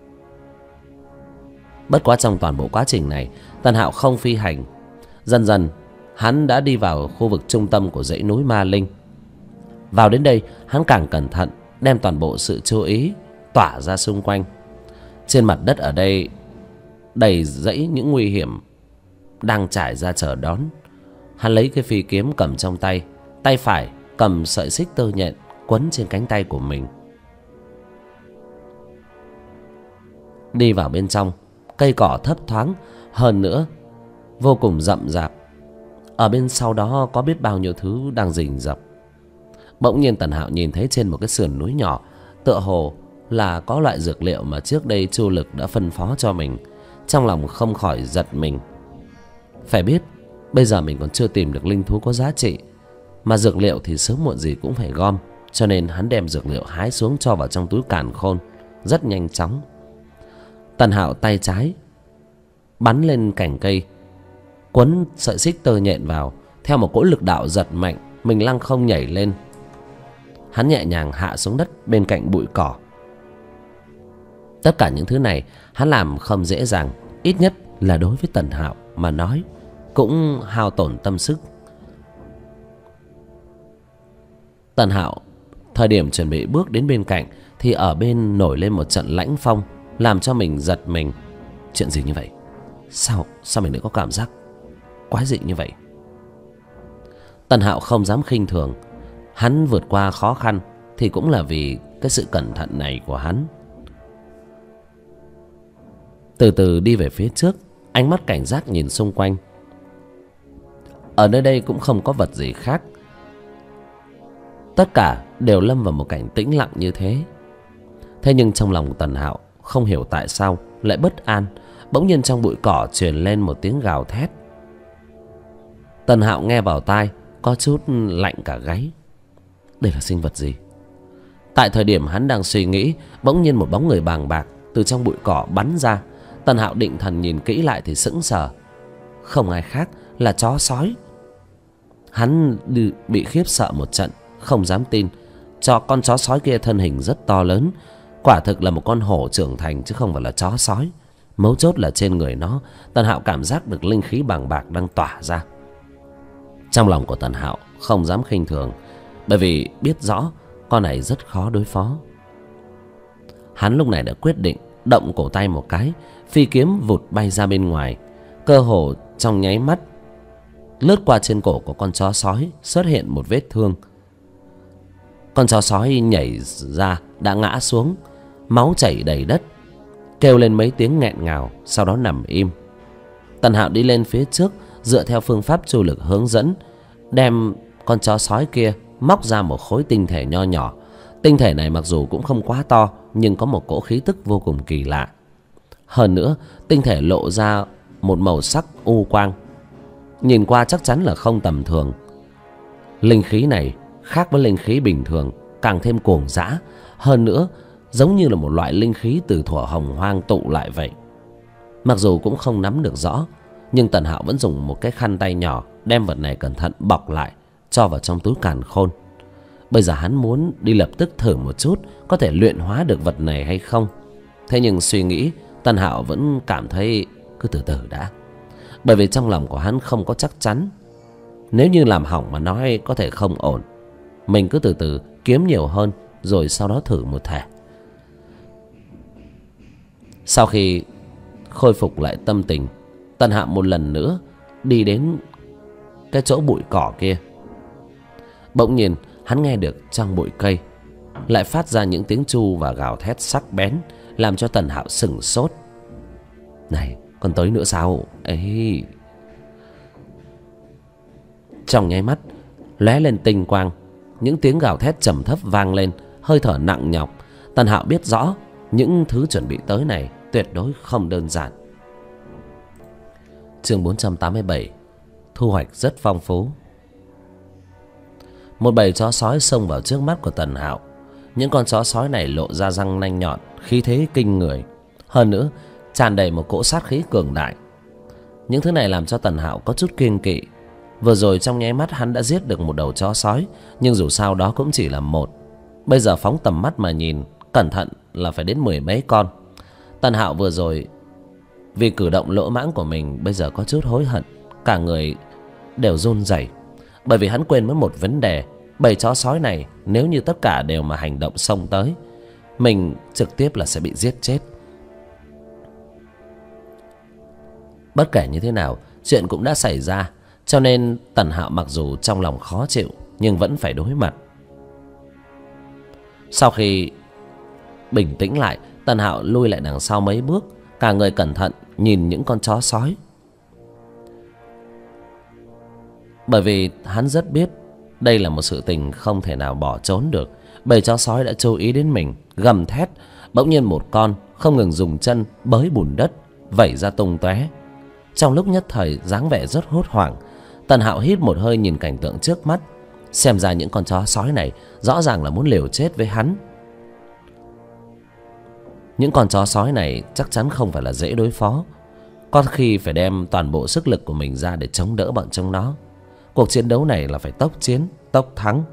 Bất quá trong toàn bộ quá trình này, Tần Hạo không phi hành. Dần dần hắn đã đi vào khu vực trung tâm của dãy núi Ma Linh. Vào đến đây hắn càng cẩn thận, đem toàn bộ sự chú ý tỏa ra xung quanh. Trên mặt đất ở đây đầy dãy những nguy hiểm đang trải ra chờ đón. Hắn lấy cái phi kiếm cầm trong tay, tay phải cầm sợi xích tơ nhện quấn trên cánh tay của mình. Đi vào bên trong, cây cỏ thấp thoáng, hơn nữa vô cùng rậm rạp. Ở bên sau đó có biết bao nhiêu thứ đang rình rập. Bỗng nhiên Tần Hạo nhìn thấy trên một cái sườn núi nhỏ, tựa hồ là có loại dược liệu mà trước đây Chu Lực đã phân phó cho mình. Trong lòng không khỏi giật mình. Phải biết bây giờ mình còn chưa tìm được linh thú có giá trị, mà dược liệu thì sớm muộn gì cũng phải gom. cho nên hắn đem dược liệu hái xuống cho vào trong túi càn khôn rất nhanh chóng. Tần Hạo tay trái bắn lên cành cây, quấn sợi xích tơ nhện vào, theo một cỗ lực đạo giật mạnh, mình lăng không nhảy lên. Hắn nhẹ nhàng hạ xuống đất bên cạnh bụi cỏ. Tất cả những thứ này hắn làm không dễ dàng, ít nhất là đối với Tần Hạo mà nói cũng hao tổn tâm sức. Tần Hạo thời điểm chuẩn bị bước đến bên cạnh thì ở bên nổi lên một trận lãnh phong, làm cho mình giật mình. Chuyện gì như vậy? Sao mình lại có cảm giác quái dị như vậy? Tần Hạo không dám khinh thường. Hắn vượt qua khó khăn thì cũng là vì cái sự cẩn thận này của hắn. Từ từ đi về phía trước, ánh mắt cảnh giác nhìn xung quanh. Ở nơi đây cũng không có vật gì khác, tất cả đều lâm vào một cảnh tĩnh lặng như thế. Thế nhưng trong lòng Tần Hạo không hiểu tại sao lại bất an. Bỗng nhiên trong bụi cỏ truyền lên một tiếng gào thét. Tần Hạo nghe vào tai có chút lạnh cả gáy. Đây là sinh vật gì? Tại thời điểm hắn đang suy nghĩ, bỗng nhiên một bóng người bàng bạc từ trong bụi cỏ bắn ra. Tần Hạo định thần nhìn kỹ lại thì sững sờ. Không ai khác là chó sói. Hắn bị khiếp sợ một trận, không dám tin. Con chó sói kia thân hình rất to lớn, quả thực là một con hổ trưởng thành chứ không phải là chó sói. Mấu chốt là trên người nó, Tần Hạo cảm giác được linh khí bàng bạc đang tỏa ra. Trong lòng của Tần Hạo không dám khinh thường, bởi vì biết rõ con này rất khó đối phó. Hắn lúc này đã quyết định động cổ tay một cái, phi kiếm vụt bay ra bên ngoài. Cơ hồ trong nháy mắt, lướt qua trên cổ của con chó sói xuất hiện một vết thương. Con chó sói nhảy ra đã ngã xuống, máu chảy đầy đất, kêu lên mấy tiếng nghẹn ngào, sau đó nằm im. Tần Hạo đi lên phía trước, dựa theo phương pháp chu lực hướng dẫn, đem con chó sói kia móc ra một khối tinh thể nho nhỏ. Tinh thể này mặc dù cũng không quá to, nhưng có một cỗ khí tức vô cùng kỳ lạ. Hơn nữa, tinh thể lộ ra một màu sắc u quang, nhìn qua chắc chắn là không tầm thường. Linh khí này khác với linh khí bình thường, càng thêm cuồng dã. Hơn nữa, giống như là một loại linh khí từ thuở hồng hoang tụ lại vậy. Mặc dù cũng không nắm được rõ, nhưng Tần Hạo vẫn dùng một cái khăn tay nhỏ đem vật này cẩn thận bọc lại, cho vào trong túi càn khôn. Bây giờ hắn muốn đi lập tức thử một chút có thể luyện hóa được vật này hay không. Thế nhưng suy nghĩ, Tần Hạo vẫn cảm thấy cứ từ từ đã, bởi vì trong lòng của hắn không có chắc chắn. Nếu như làm hỏng mà nói có thể không ổn. Mình cứ từ từ kiếm nhiều hơn, rồi sau đó thử một thể. Sau khi khôi phục lại tâm tình, Tần Hạo một lần nữa đi đến cái chỗ bụi cỏ kia. Bỗng nhiên hắn nghe được trong bụi cây lại phát ra những tiếng tru và gào thét sắc bén, làm cho Tần Hạo sửng sốt. Này, còn tới nữa sao? Ấy! Trong nháy mắt lóe lên tinh quang, những tiếng gào thét trầm thấp vang lên, hơi thở nặng nhọc. Tần Hạo biết rõ những thứ chuẩn bị tới này tuyệt đối không đơn giản. Chương 487, thu hoạch rất phong phú. Một bầy chó sói xông vào trước mắt của Tần Hạo. Những con chó sói này lộ ra răng nanh nhọn, khí thế kinh người. Hơn nữa tràn đầy một cỗ sát khí cường đại. Những thứ này làm cho Tần Hạo có chút kiêng kỵ. Vừa rồi trong nháy mắt hắn đã giết được một đầu chó sói, nhưng dù sao đó cũng chỉ là một. Bây giờ phóng tầm mắt mà nhìn, cẩn thận là phải đến 10 mấy con. Tần Hạo vừa rồi vì cử động lỗ mãng của mình bây giờ có chút hối hận, cả người đều run rẩy, bởi vì hắn quên mất một vấn đề. Bầy chó sói này nếu như tất cả đều mà hành động xông tới, mình trực tiếp là sẽ bị giết chết. Bất kể như thế nào, chuyện cũng đã xảy ra, cho nên Tần Hạo mặc dù trong lòng khó chịu nhưng vẫn phải đối mặt. Sau khi bình tĩnh lại, Tần Hạo lui lại đằng sau mấy bước, cả người cẩn thận nhìn những con chó sói. Bởi vì hắn rất biết đây là một sự tình không thể nào bỏ trốn được. Bầy chó sói đã chú ý đến mình, gầm thét. Bỗng nhiên một con không ngừng dùng chân bới bùn đất vẩy ra tung tóe. Trong lúc nhất thời dáng vẻ rất hốt hoảng, Tần Hạo hít một hơi nhìn cảnh tượng trước mắt. Xem ra những con chó sói này rõ ràng là muốn liều chết với hắn. Những con chó sói này chắc chắn không phải là dễ đối phó. Có khi phải đem toàn bộ sức lực của mình ra để chống đỡ bọn chúng nó. Cuộc chiến đấu này là phải tốc chiến, tốc thắng.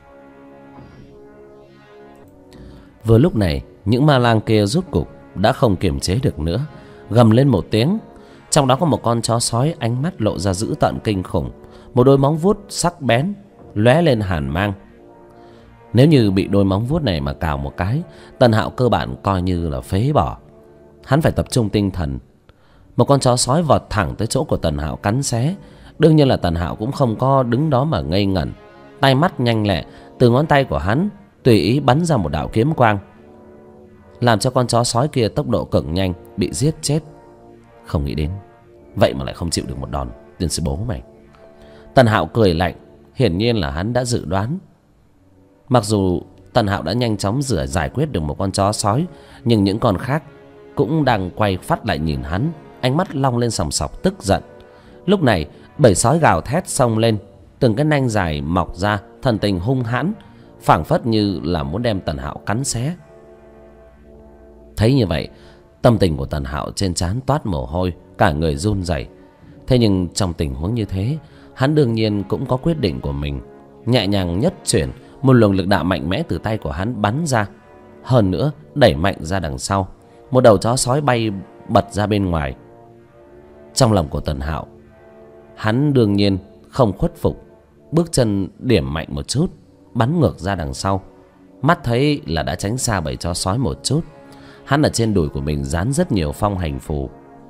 Vừa lúc này, những ma lang kia rốt cục đã không kiềm chế được nữa, gầm lên một tiếng. Trong đó có một con chó sói ánh mắt lộ ra dữ tợn kinh khủng, một đôi móng vuốt sắc bén lóe lên hàn mang. Nếu như bị đôi móng vuốt này mà cào một cái, Tần Hạo cơ bản coi như là phế bỏ. Hắn phải tập trung tinh thần. Một con chó sói vọt thẳng tới chỗ của Tần Hạo cắn xé. Đương nhiên là Tần Hạo cũng không có đứng đó mà ngây ngẩn. Tay mắt nhanh lẹ, từ ngón tay của hắn tùy ý bắn ra một đạo kiếm quang, làm cho con chó sói kia tốc độ cực nhanh bị giết chết. Không nghĩ đến vậy mà lại không chịu được một đòn, tiên sư bố mày. Tần Hạo cười lạnh. Hiển nhiên là hắn đã dự đoán. Mặc dù Tần Hạo đã nhanh chóng giải quyết được một con chó sói, nhưng những con khác cũng đang quay phát lại nhìn hắn, ánh mắt long lên sòng sọc tức giận. Lúc này bầy sói gào thét xông lên, từng cái nanh dài mọc ra, thần tình hung hãn, phảng phất như là muốn đem Tần Hạo cắn xé. Thấy như vậy, tâm tình của Tần Hạo trên trán toát mồ hôi, cả người run rẩy. Thế nhưng trong tình huống như thế, hắn đương nhiên cũng có quyết định của mình. Nhẹ nhàng nhất chuyển, một luồng lực đạo mạnh mẽ từ tay của hắn bắn ra, hơn nữa đẩy mạnh ra đằng sau. Một đầu chó sói bay bật ra bên ngoài. Trong lòng của Tần Hạo, hắn đương nhiên không khuất phục, bước chân điểm mạnh một chút, bắn ngược ra đằng sau. Mắt thấy là đã tránh xa bầy chó sói một chút. Hắn ở trên đùi của mình dán rất nhiều phong hành phù.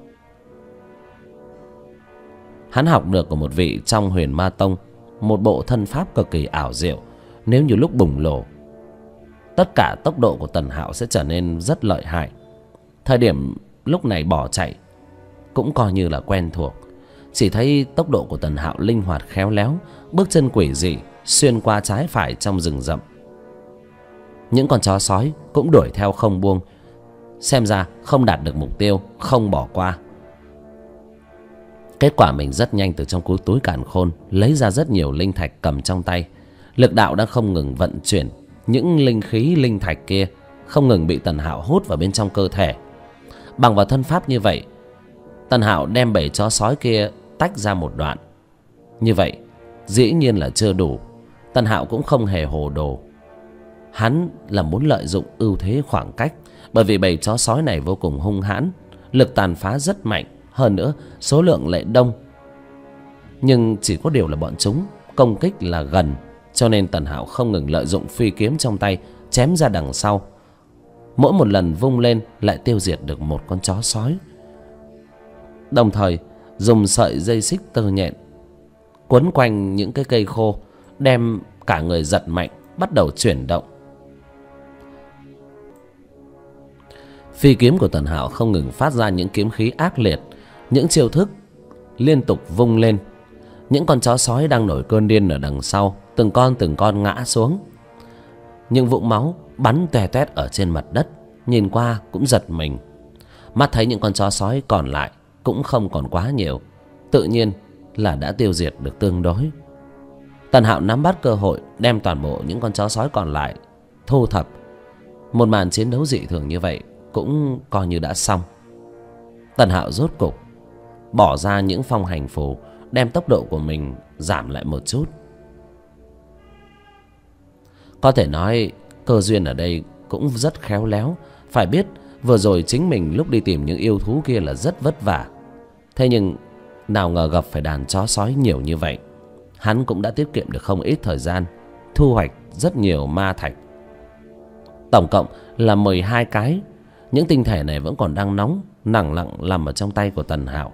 Hắn học được của một vị trong Huyền Ma Tông một bộ thân pháp cực kỳ ảo diệu. Nếu như lúc bùng nổ, tất cả tốc độ của Tần Hạo sẽ trở nên rất lợi hại. Thời điểm lúc này bỏ chạy cũng coi như là quen thuộc. Chỉ thấy tốc độ của Tần Hạo linh hoạt khéo léo, bước chân quỷ dị xuyên qua trái phải trong rừng rậm. Những con chó sói cũng đuổi theo không buông. Xem ra không đạt được mục tiêu, không bỏ qua. Kết quả mình rất nhanh từ trong túi càn khôn lấy ra rất nhiều linh thạch cầm trong tay. Lực đạo đã không ngừng vận chuyển. Những linh khí linh thạch kia không ngừng bị Tần Hạo hút vào bên trong cơ thể. Bằng vào thân pháp như vậy, Tần Hạo đem bầy chó sói kia tách ra một đoạn. Như vậy dĩ nhiên là chưa đủ. Tần Hạo cũng không hề hồ đồ. Hắn là muốn lợi dụng ưu thế khoảng cách, bởi vì bầy chó sói này vô cùng hung hãn, lực tàn phá rất mạnh, hơn nữa số lượng lại đông. Nhưng chỉ có điều là bọn chúng công kích là gần, cho nên Tần Hạo không ngừng lợi dụng phi kiếm trong tay chém ra đằng sau. Mỗi một lần vung lên lại tiêu diệt được một con chó sói. Đồng thời dùng sợi dây xích tơ nhện quấn quanh những cái cây khô, đem cả người giật mạnh, bắt đầu chuyển động. Phi kiếm của Tần Hạo không ngừng phát ra những kiếm khí ác liệt, những chiêu thức liên tục vung lên. Những con chó sói đang nổi cơn điên ở đằng sau từng con ngã xuống. Những vũng máu bắn toe toét ở trên mặt đất, nhìn qua cũng giật mình. Mắt thấy những con chó sói còn lại cũng không còn quá nhiều, tự nhiên là đã tiêu diệt được tương đối. Tần Hạo nắm bắt cơ hội đem toàn bộ những con chó sói còn lại thu thập. Một màn chiến đấu dị thường như vậy cũng coi như đã xong. Tần Hạo rốt cục bỏ ra những phong hành phù, đem tốc độ của mình giảm lại một chút. Có thể nói cơ duyên ở đây cũng rất khéo léo. Phải biết vừa rồi chính mình lúc đi tìm những yêu thú kia là rất vất vả. Thế nhưng nào ngờ gặp phải đàn chó sói nhiều như vậy. Hắn cũng đã tiết kiệm được không ít thời gian, thu hoạch rất nhiều ma thạch. Tổng cộng là 12 cái. Những tinh thể này vẫn còn đang nóng, lẳng lặng nằm ở trong tay của Tần Hạo.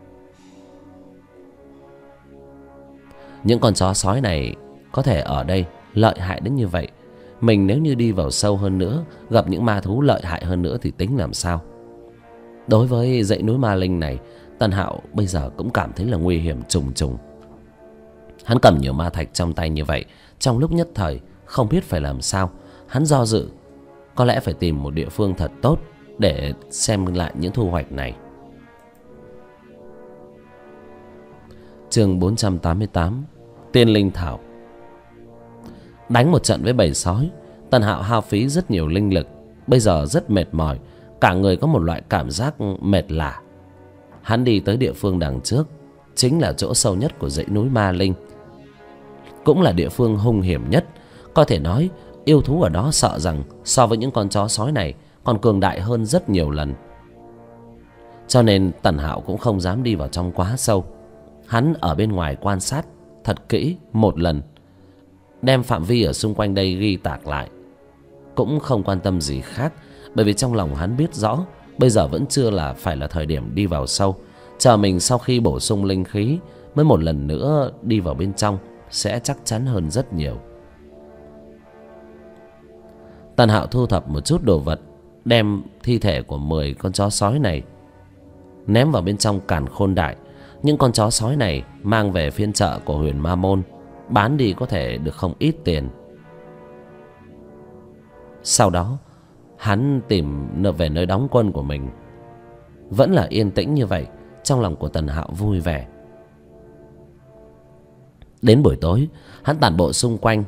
Những con chó sói này có thể ở đây lợi hại đến như vậy. Mình nếu như đi vào sâu hơn nữa, gặp những ma thú lợi hại hơn nữa thì tính làm sao? Đối với dãy núi Ma Linh này, Tần Hạo bây giờ cũng cảm thấy là nguy hiểm trùng trùng. Hắn cầm nhiều ma thạch trong tay như vậy, trong lúc nhất thời không biết phải làm sao. Hắn do dự, có lẽ phải tìm một địa phương thật tốt để xem lại những thu hoạch này. Chương 488, Tiên Linh Thảo. Đánh một trận với bầy sói, Tần Hạo hao phí rất nhiều linh lực, bây giờ rất mệt mỏi, cả người có một loại cảm giác mệt lả. Hắn đi tới địa phương đằng trước, chính là chỗ sâu nhất của dãy núi Ma Linh, cũng là địa phương hung hiểm nhất. Có thể nói yêu thú ở đó sợ rằng so với những con chó sói này còn cường đại hơn rất nhiều lần. Cho nên Tần Hạo cũng không dám đi vào trong quá sâu. Hắn ở bên ngoài quan sát thật kỹ một lần, đem phạm vi ở xung quanh đây ghi tạc lại. Cũng không quan tâm gì khác, bởi vì trong lòng hắn biết rõ bây giờ vẫn chưa phải là thời điểm đi vào sâu. Chờ mình sau khi bổ sung linh khí mới một lần nữa đi vào bên trong sẽ chắc chắn hơn rất nhiều. Tần Hạo thu thập một chút đồ vật, đem thi thể của 10 con chó sói này ném vào bên trong càn khôn đại. Những con chó sói này mang về phiên chợ của Huyền Ma Môn, bán đi có thể được không ít tiền. Sau đó hắn tìm về nơi đóng quân của mình. Vẫn là yên tĩnh như vậy, trong lòng của Tần Hạo vui vẻ. Đến buổi tối, hắn tản bộ xung quanh.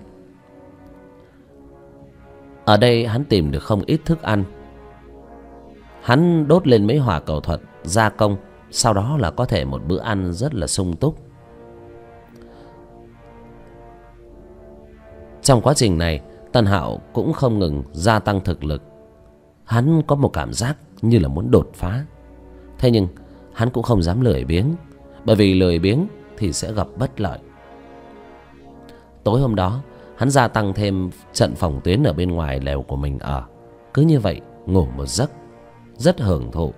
Ở đây hắn tìm được không ít thức ăn. Hắn đốt lên mấy hỏa cầu thuật gia công, sau đó là có thể một bữa ăn rất là sung túc. Trong quá trình này, Tần Hạo cũng không ngừng gia tăng thực lực. Hắn có một cảm giác như là muốn đột phá. Thế nhưng hắn cũng không dám lười biếng, bởi vì lười biếng thì sẽ gặp bất lợi. Tối hôm đó, hắn gia tăng thêm trận phòng tuyến ở bên ngoài lều của mình ở. Cứ như vậy ngủ một giấc rất hưởng thụ.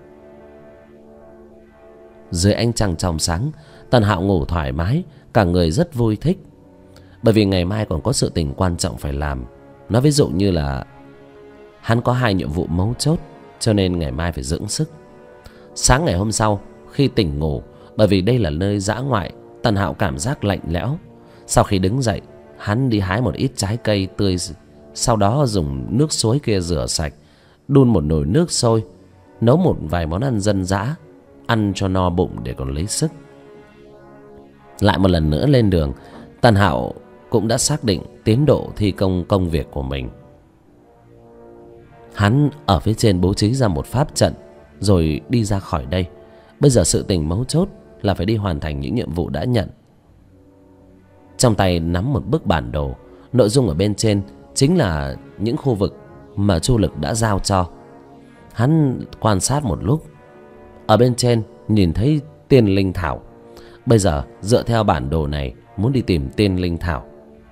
Dưới ánh trăng trong sáng, Tần Hạo ngủ thoải mái, cả người rất vui thích. Bởi vì ngày mai còn có sự tình quan trọng phải làm. Nói ví dụ như là hắn có 2 nhiệm vụ mấu chốt, cho nên ngày mai phải dưỡng sức. Sáng ngày hôm sau, khi tỉnh ngủ, bởi vì đây là nơi dã ngoại, Tần Hạo cảm giác lạnh lẽo. Sau khi đứng dậy, hắn đi hái một ít trái cây tươi, sau đó dùng nước suối kia rửa sạch, đun một nồi nước sôi, nấu một vài món ăn dân dã, ăn cho no bụng để còn lấy sức. Lại một lần nữa lên đường, Tần Hạo cũng đã xác định tiến độ thi công công việc của mình. Hắn ở phía trên bố trí ra một pháp trận, rồi đi ra khỏi đây. Bây giờ sự tình mấu chốt là phải đi hoàn thành những nhiệm vụ đã nhận. Trong tay nắm một bức bản đồ, nội dung ở bên trên chính là những khu vực mà Chu Lực đã giao cho. Hắn quan sát một lúc, ở bên trên nhìn thấy tiên linh thảo. Bây giờ dựa theo bản đồ này muốn đi tìm tiên linh thảo.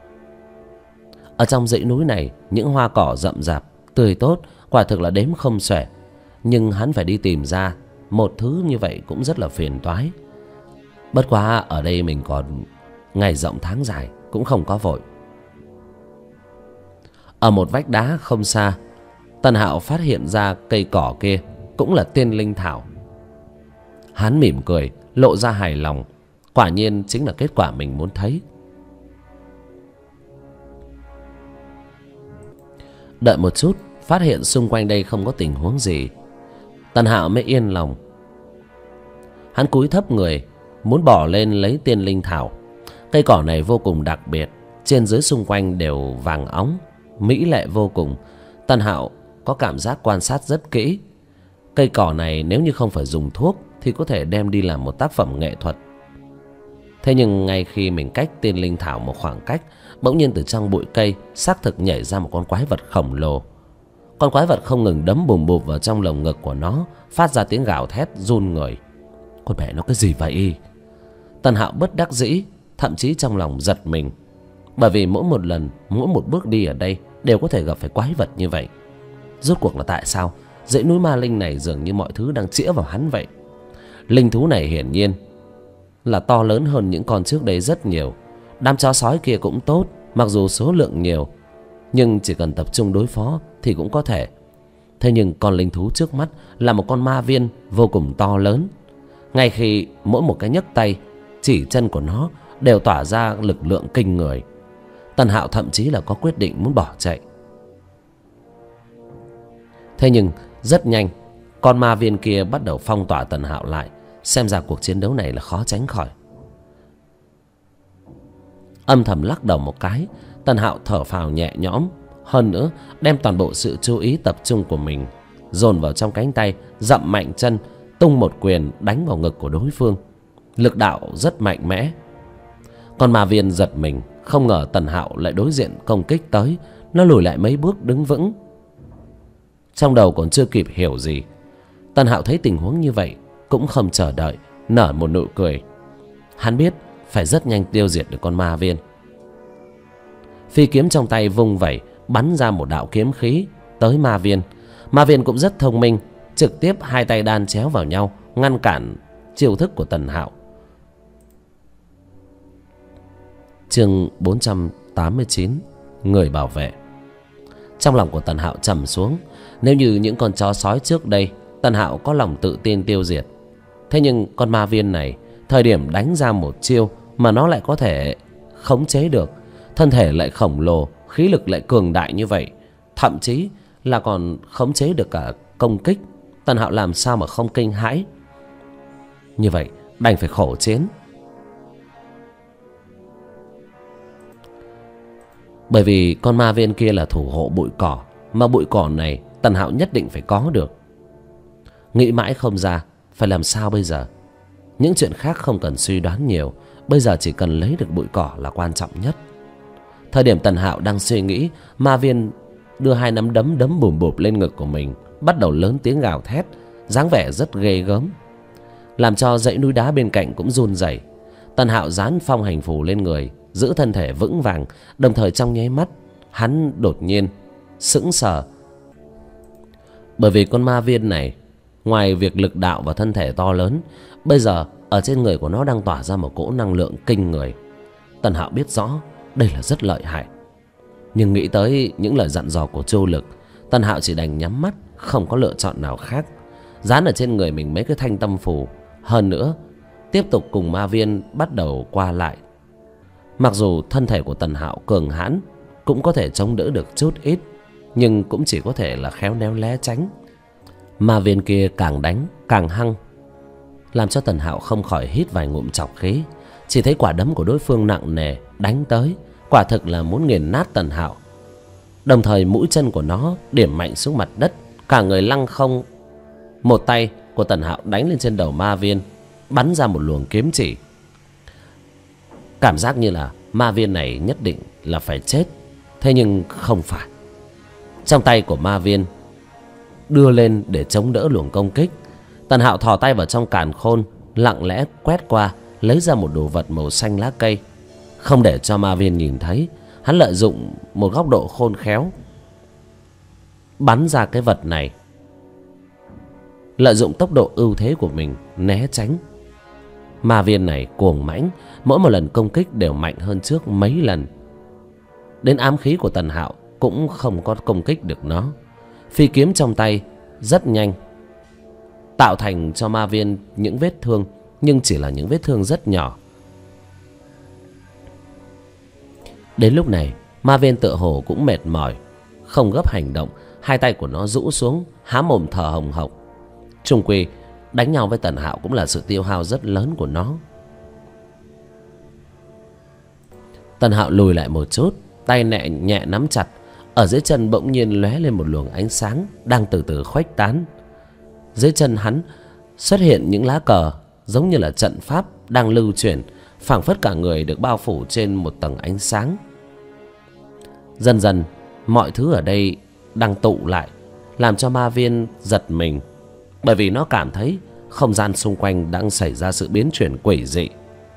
Ở trong dãy núi này, những hoa cỏ rậm rạp tươi tốt, quả thực là đếm không xuể. Nhưng hắn phải đi tìm ra một thứ như vậy cũng rất là phiền toái. Bất quá ở đây mình còn ngày rộng tháng dài, cũng không có vội. Ở một vách đá không xa, Tần Hạo phát hiện ra cây cỏ kia cũng là tiên linh thảo. Hắn mỉm cười, lộ ra hài lòng. Quả nhiên chính là kết quả mình muốn thấy. Đợi một chút, phát hiện xung quanh đây không có tình huống gì, Tần Hạo mới yên lòng. Hắn cúi thấp người, muốn bỏ lên lấy tiên linh thảo. Cây cỏ này vô cùng đặc biệt, trên dưới xung quanh đều vàng óng, mỹ lệ vô cùng. Tần Hạo có cảm giác quan sát rất kỹ. Cây cỏ này nếu như không phải dùng thuốc thì có thể đem đi làm một tác phẩm nghệ thuật. Thế nhưng ngay khi mình cách tiên linh thảo một khoảng cách, bỗng nhiên từ trong bụi cây xác thực nhảy ra một con quái vật khổng lồ. Con quái vật không ngừng đấm bùm bụp vào trong lồng ngực của nó, phát ra tiếng gào thét run người. Con mẹ nó cái gì vậy? Tần Hạo bất đắc dĩ, thậm chí trong lòng giật mình. Bởi vì mỗi một lần, mỗi một bước đi ở đây đều có thể gặp phải quái vật như vậy. Rốt cuộc là tại sao dãy núi Ma Linh này dường như mọi thứ đang chĩa vào hắn vậy? Linh thú này hiển nhiên là to lớn hơn những con trước đây rất nhiều. Đám chó sói kia cũng tốt, mặc dù số lượng nhiều, nhưng chỉ cần tập trung đối phó thì cũng có thể. Thế nhưng con linh thú trước mắt là một con ma viên vô cùng to lớn. Ngay khi mỗi một cái nhấc tay, chỉ chân của nó đều tỏa ra lực lượng kinh người. Tần Hạo thậm chí là có quyết định muốn bỏ chạy. Thế nhưng rất nhanh, con ma viên kia bắt đầu phong tỏa Tần Hạo lại. Xem ra cuộc chiến đấu này là khó tránh khỏi. Âm thầm lắc đầu một cái, Tần Hạo thở phào nhẹ nhõm, hơn nữa đem toàn bộ sự chú ý tập trung của mình dồn vào trong cánh tay, dậm mạnh chân, tung một quyền đánh vào ngực của đối phương. Lực đạo rất mạnh mẽ. Con ma viên giật mình, không ngờ Tần Hạo lại đối diện công kích tới. Nó lùi lại mấy bước đứng vững. Trong đầu còn chưa kịp hiểu gì, Tần Hạo thấy tình huống như vậy cũng không chờ đợi, nở một nụ cười. Hắn biết phải rất nhanh tiêu diệt được con ma viên. Phi kiếm trong tay vung vẩy, bắn ra một đạo kiếm khí tới ma viên. Ma viên cũng rất thông minh, trực tiếp hai tay đan chéo vào nhau, ngăn cản chiêu thức của Tần Hạo. Chương 489: Người bảo vệ. Trong lòng của Tần Hạo trầm xuống. Nếu như những con chó sói trước đây, Tần Hạo có lòng tự tin tiêu diệt. Thế nhưng con ma viên này, thời điểm đánh ra một chiêu mà nó lại có thể khống chế được. Thân thể lại khổng lồ, khí lực lại cường đại như vậy, thậm chí là còn khống chế được cả công kích. Tần Hạo làm sao mà không kinh hãi. Như vậy đành phải khổ chiến. Bởi vì con ma viên kia là thủ hộ bụi cỏ, mà bụi cỏ này Tần Hạo nhất định phải có được. Nghĩ mãi không ra phải làm sao bây giờ. Những chuyện khác không cần suy đoán nhiều, bây giờ chỉ cần lấy được bụi cỏ là quan trọng nhất. Thời điểm Tần Hạo đang suy nghĩ, ma viên đưa hai nắm đấm đấm bùm bụp lên ngực của mình, bắt đầu lớn tiếng gào thét, dáng vẻ rất ghê gớm, làm cho dãy núi đá bên cạnh cũng run rẩy. Tần Hạo dán phong hành phù lên người, giữ thân thể vững vàng. Đồng thời trong nháy mắt, hắn đột nhiên sững sờ. Bởi vì con ma viên này, ngoài việc lực đạo và thân thể to lớn, bây giờ ở trên người của nó đang tỏa ra một cỗ năng lượng kinh người. Tần Hạo biết rõ đây là rất lợi hại, nhưng nghĩ tới những lời dặn dò của Chu Lực, Tần Hạo chỉ đành nhắm mắt, không có lựa chọn nào khác. Dán ở trên người mình mấy cái thanh tâm phù, hơn nữa tiếp tục cùng ma viên bắt đầu qua lại. Mặc dù thân thể của Tần Hạo cường hãn, cũng có thể chống đỡ được chút ít, nhưng cũng chỉ có thể là khéo léo né tránh. Ma viên kia càng đánh càng hăng, làm cho Tần Hạo không khỏi hít vài ngụm trọc khí. Chỉ thấy quả đấm của đối phương nặng nề đánh tới, quả thực là muốn nghiền nát Tần Hạo. Đồng thời mũi chân của nó điểm mạnh xuống mặt đất, cả người lăng không. Một tay của Tần Hạo đánh lên trên đầu ma viên, bắn ra một luồng kiếm chỉ. Cảm giác như là ma viên này nhất định là phải chết. Thế nhưng không phải. Trong tay của ma viên đưa lên để chống đỡ luồng công kích, Tần Hạo thò tay vào trong càn khôn, lặng lẽ quét qua, lấy ra một đồ vật màu xanh lá cây. Không để cho ma viên nhìn thấy, hắn lợi dụng một góc độ khôn khéo bắn ra cái vật này, lợi dụng tốc độ ưu thế của mình né tránh. Ma viên này cuồng mãnh, mỗi một lần công kích đều mạnh hơn trước mấy lần. Đến ám khí của Tần Hạo cũng không có công kích được nó. Phi kiếm trong tay rất nhanh tạo thành cho ma viên những vết thương, nhưng chỉ là những vết thương rất nhỏ. Đến lúc này ma viên tựa hồ cũng mệt mỏi, không gấp hành động. Hai tay của nó rũ xuống, há mồm thở hồng hộc. Chung quy đánh nhau với Tần Hạo cũng là sự tiêu hao rất lớn của nó. Tần Hạo lùi lại một chút, tay nhẹ nắm chặt. Ở dưới chân bỗng nhiên lóe lên một luồng ánh sáng đang từ từ khuếch tán. Dưới chân hắn xuất hiện những lá cờ, giống như là trận pháp đang lưu chuyển, phảng phất cả người được bao phủ trên một tầng ánh sáng. Dần dần mọi thứ ở đây đang tụ lại, làm cho ma viên giật mình, bởi vì nó cảm thấy không gian xung quanh đang xảy ra sự biến chuyển quỷ dị.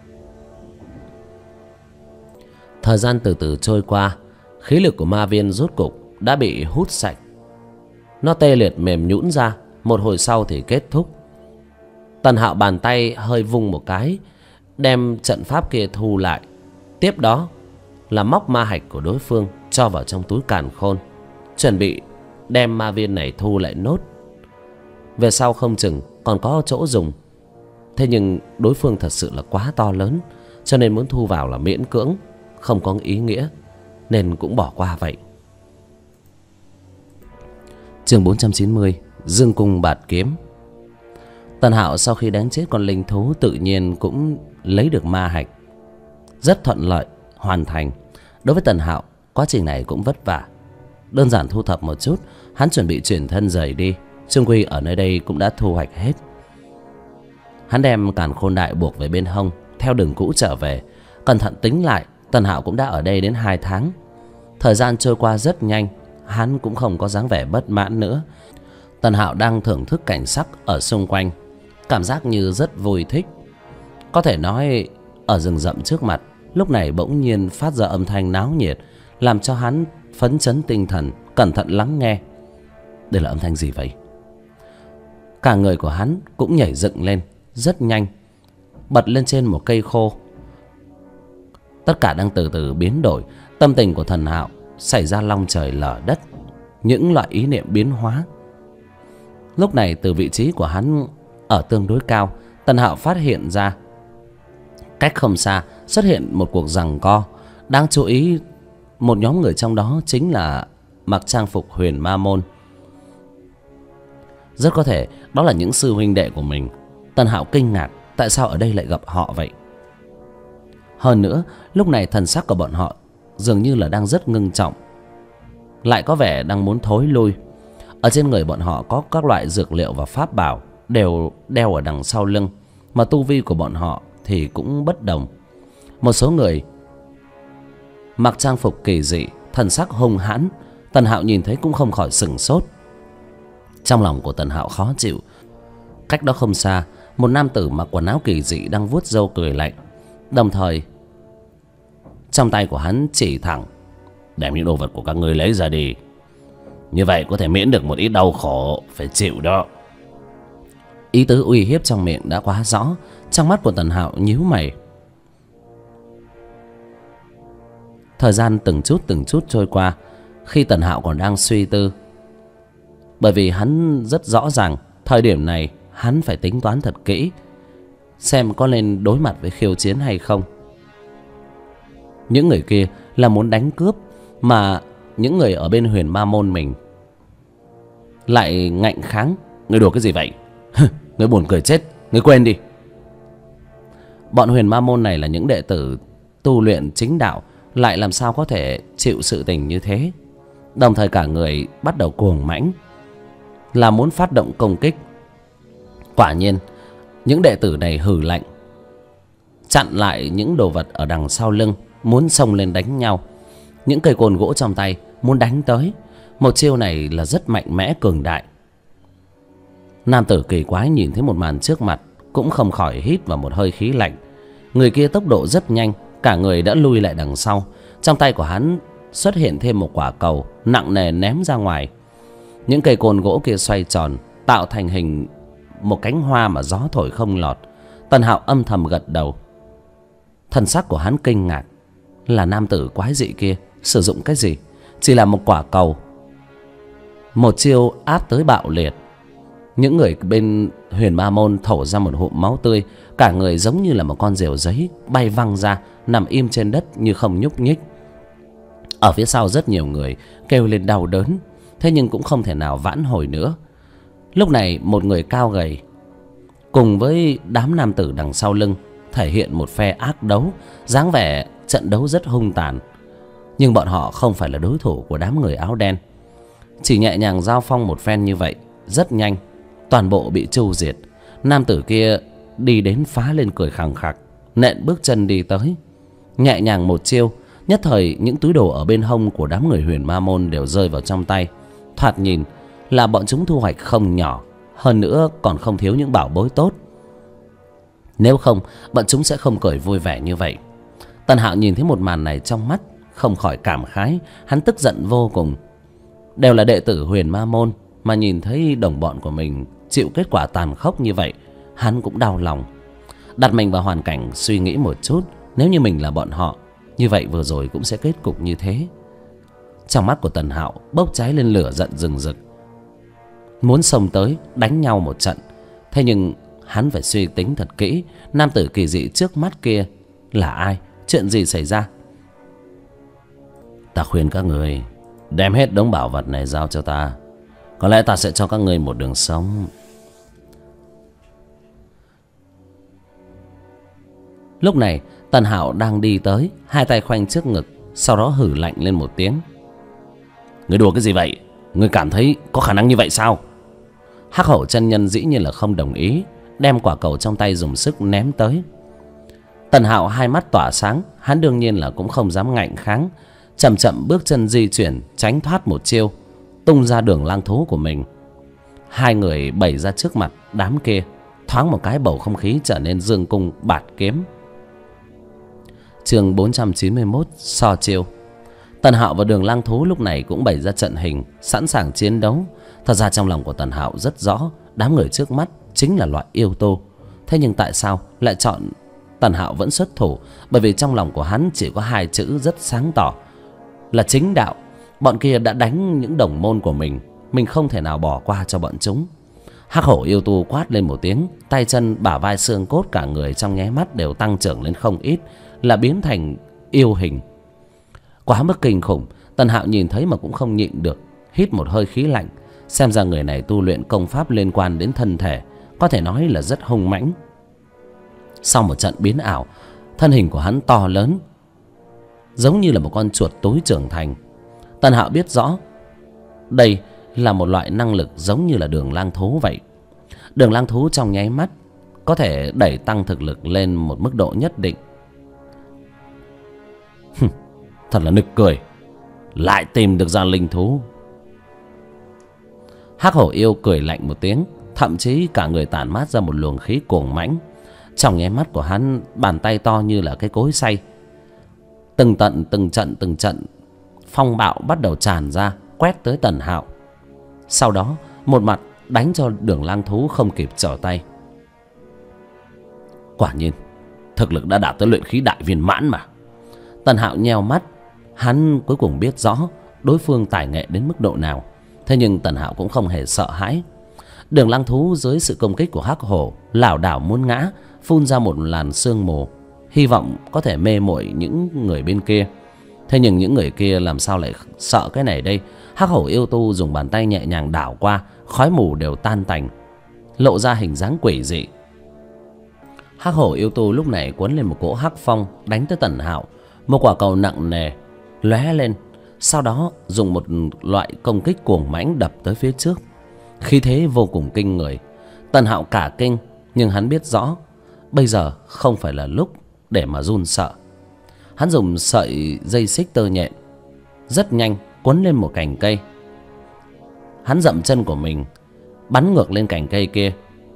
Thời gian từ từ trôi qua, khí lực của ma viên rốt cục đã bị hút sạch. Nó tê liệt mềm nhũn ra, một hồi sau thì kết thúc. Tần Hạo bàn tay hơi vung một cái, đem trận pháp kia thu lại. Tiếp đó là móc ma hạch của đối phương cho vào trong túi càn khôn, chuẩn bị đem ma viên này thu lại nốt. Về sau không chừng còn có chỗ dùng. Thế nhưng đối phương thật sự là quá to lớn, cho nên muốn thu vào là miễn cưỡng, không có ý nghĩa, nên cũng bỏ qua vậy. Chương 490: Dương cung bạt kiếm. Tần Hạo sau khi đánh chết con linh thú tự nhiên cũng lấy được ma hạch, rất thuận lợi hoàn thành. Đối với Tần Hạo, quá trình này cũng vất vả. Đơn giản thu thập một chút, hắn chuẩn bị chuyển thân rời đi. Chung quy ở nơi đây cũng đã thu hoạch hết. Hắn đem càn khôn đại buộc về bên hông, theo đường cũ trở về. Cẩn thận tính lại, Tần Hạo cũng đã ở đây đến 2 tháng. Thời gian trôi qua rất nhanh, hắn cũng không có dáng vẻ bất mãn nữa. Tần Hạo đang thưởng thức cảnh sắc ở xung quanh, cảm giác như rất vui thích. Có thể nói ở rừng rậm trước mặt lúc này bỗng nhiên phát ra âm thanh náo nhiệt, làm cho hắn phấn chấn tinh thần, cẩn thận lắng nghe. Đây là âm thanh gì vậy? Cả người của hắn cũng nhảy dựng lên rất nhanh, bật lên trên một cây khô. Tất cả đang từ từ biến đổi. Tâm tình của Tần Hạo xảy ra long trời lở đất, những loại ý niệm biến hóa. Lúc này từ vị trí của hắn ở tương đối cao, Tần Hạo phát hiện ra cách không xa xuất hiện một cuộc giằng co. Đáng chú ý, một nhóm người trong đó chính là mặc trang phục Huyền Ma Môn. Rất có thể đó là những sư huynh đệ của mình. Tần Hạo kinh ngạc, tại sao ở đây lại gặp họ vậy? Hơn nữa, lúc này thần sắc của bọn họ dường như là đang rất ngưng trọng, lại có vẻ đang muốn thối lui. Ở trên người bọn họ có các loại dược liệu và pháp bảo đều đeo ở đằng sau lưng, mà tu vi của bọn họ thì cũng bất đồng. Một số người mặc trang phục kỳ dị, thần sắc hung hãn. Tần Hạo nhìn thấy cũng không khỏi sửng sốt. Trong lòng của Tần Hạo khó chịu. Cách đó không xa, một nam tử mặc quần áo kỳ dị đang vuốt râu cười lạnh, đồng thời trong tay của hắn chỉ thẳng: đem những đồ vật của các ngươi lấy ra đi, như vậy có thể miễn được một ít đau khổ phải chịu đó. Ý tứ uy hiếp trong miệng đã quá rõ. Trong mắt của Tần Hạo nhíu mày. Thời gian từng chút trôi qua. Khi Tần Hạo còn đang suy tư, bởi vì hắn rất rõ ràng thời điểm này hắn phải tính toán thật kỹ, xem có nên đối mặt với khiêu chiến hay không. Những người kia là muốn đánh cướp, mà những người ở bên Huyền Ma Môn mình lại ngạnh kháng. Người đùa cái gì vậy? Người buồn cười chết, người quên đi. Bọn Huyền Ma Môn này là những đệ tử tu luyện chính đạo, lại làm sao có thể chịu sự tình như thế. Đồng thời cả người bắt đầu cuồng mãnh, là muốn phát động công kích. Quả nhiên những đệ tử này hừ lạnh, chặn lại những đồ vật ở đằng sau lưng, muốn xông lên đánh nhau. Những cây côn gỗ trong tay muốn đánh tới. Một chiêu này là rất mạnh mẽ cường đại. Nam tử kỳ quái nhìn thấy một màn trước mặt cũng không khỏi hít vào một hơi khí lạnh. Người kia tốc độ rất nhanh, cả người đã lui lại đằng sau. Trong tay của hắn xuất hiện thêm một quả cầu nặng nề ném ra ngoài. Những cây côn gỗ kia xoay tròn, tạo thành hình một cánh hoa mà gió thổi không lọt. Tần Hạo âm thầm gật đầu. Thần sắc của hắn kinh ngạc, là nam tử quái dị kia sử dụng cái gì? Chỉ là một quả cầu, một chiêu áp tới bạo liệt. Những người bên Huyền Ma Môn thổ ra một hụm máu tươi, cả người giống như là một con diều giấy bay văng ra, nằm im trên đất như không nhúc nhích. Ở phía sau rất nhiều người kêu lên đau đớn, thế nhưng cũng không thể nào vãn hồi nữa. Lúc này một người cao gầy cùng với đám nam tử đằng sau lưng thể hiện một phe ác đấu, dáng vẻ trận đấu rất hung tàn. Nhưng bọn họ không phải là đối thủ của đám người áo đen. Chỉ nhẹ nhàng giao phong một phen như vậy, rất nhanh toàn bộ bị tru diệt. Nam tử kia đi đến phá lên cười khằng khặc, nện bước chân đi tới, nhẹ nhàng một chiêu, nhất thời những túi đồ ở bên hông của đám người Huyền Ma Môn đều rơi vào trong tay. Thoạt nhìn là bọn chúng thu hoạch không nhỏ, hơn nữa còn không thiếu những bảo bối tốt. Nếu không, bọn chúng sẽ không cười vui vẻ như vậy. Tần Hạo nhìn thấy một màn này trong mắt không khỏi cảm khái. Hắn tức giận vô cùng. Đều là đệ tử Huyền Ma Môn, mà nhìn thấy đồng bọn của mình chịu kết quả tàn khốc như vậy, hắn cũng đau lòng. Đặt mình vào hoàn cảnh suy nghĩ một chút, nếu như mình là bọn họ, như vậy vừa rồi cũng sẽ kết cục như thế. Trong mắt của Tần Hạo bốc cháy lên lửa giận rừng rực, muốn xông tới đánh nhau một trận. Thế nhưng hắn phải suy tính thật kỹ, nam tử kỳ dị trước mắt kia là ai, chuyện gì xảy ra. Ta khuyên các người đem hết đống bảo vật này giao cho ta, có lẽ ta sẽ cho các người một đường sống. Lúc này Tần Hạo đang đi tới, hai tay khoanh trước ngực, sau đó hử lạnh lên một tiếng. Người đùa cái gì vậy? Người cảm thấy có khả năng như vậy sao? Hắc Hổ chân nhân dĩ nhiên là không đồng ý, đem quả cầu trong tay dùng sức ném tới. Tần Hạo hai mắt tỏa sáng, hắn đương nhiên là cũng không dám ngạnh kháng, chậm chậm bước chân di chuyển, tránh thoát một chiêu, tung ra đường lang thú của mình. Hai người bày ra trước mặt đám kia, thoáng một cái bầu không khí trở nên dương cung bạt kiếm. Chương 491 so chiêu. Tần Hạo và đường lang thú lúc này cũng bày ra trận hình, sẵn sàng chiến đấu. Thật ra trong lòng của Tần Hạo rất rõ, đám người trước mắt chính là loại yêu tô. Thế nhưng tại sao lại chọn Tần Hạo vẫn xuất thủ? Bởi vì trong lòng của hắn chỉ có hai chữ rất sáng tỏ là chính đạo. Bọn kia đã đánh những đồng môn của mình không thể nào bỏ qua cho bọn chúng. Hắc Hổ yêu tu quát lên một tiếng, tay chân bả vai xương cốt cả người trong nháy mắt đều tăng trưởng lên không ít, là biến thành yêu hình. Quá mức kinh khủng, Tần Hạo nhìn thấy mà cũng không nhịn được, hít một hơi khí lạnh. Xem ra người này tu luyện công pháp liên quan đến thân thể, có thể nói là rất hung mãnh. Sau một trận biến ảo, thân hình của hắn to lớn, giống như là một con chuột túi trưởng thành. Tần Hạo biết rõ đây là một loại năng lực giống như là đường lang thú vậy. Đường lang thú trong nháy mắt có thể đẩy tăng thực lực lên một mức độ nhất định. Thật là nực cười, lại tìm được ra linh thú. Hắc Hổ yêu cười lạnh một tiếng, thậm chí cả người tản mát ra một luồng khí cuồng mãnh. Trong nháy mắt của hắn, bàn tay to như là cái cối xay, từng trận phong bạo bắt đầu tràn ra, quét tới Tần Hạo. Sau đó một mặt đánh cho đường lang thú không kịp trở tay. Quả nhiên thực lực đã đạt tới luyện khí đại viên mãn mà. Tần Hạo nheo mắt, hắn cuối cùng biết rõ đối phương tài nghệ đến mức độ nào. Thế nhưng Tần Hạo cũng không hề sợ hãi. Đường lang thú dưới sự công kích của Hắc Hổ lảo đảo muốn ngã, phun ra một làn sương mù, hy vọng có thể mê muội những người bên kia. Thế nhưng những người kia làm sao lại sợ cái này đây? Hắc Hổ yêu tu dùng bàn tay nhẹ nhàng đảo qua, khói mù đều tan tành, lộ ra hình dáng quỷ dị. Hắc Hổ yêu tu lúc này cuốn lên một cỗ hắc phong đánh tới Tần Hạo. Một quả cầu nặng nề lóe lên, sau đó dùng một loại công kích cuồng mãnh đập tới phía trước, khí thế vô cùng kinh người. Tần Hạo cả kinh, nhưng hắn biết rõ bây giờ không phải là lúc để mà run sợ. Hắn dùng sợi dây xích tơ nhện rất nhanh quấn lên một cành cây. Hắn dậm chân của mình bắn ngược lên cành cây kia.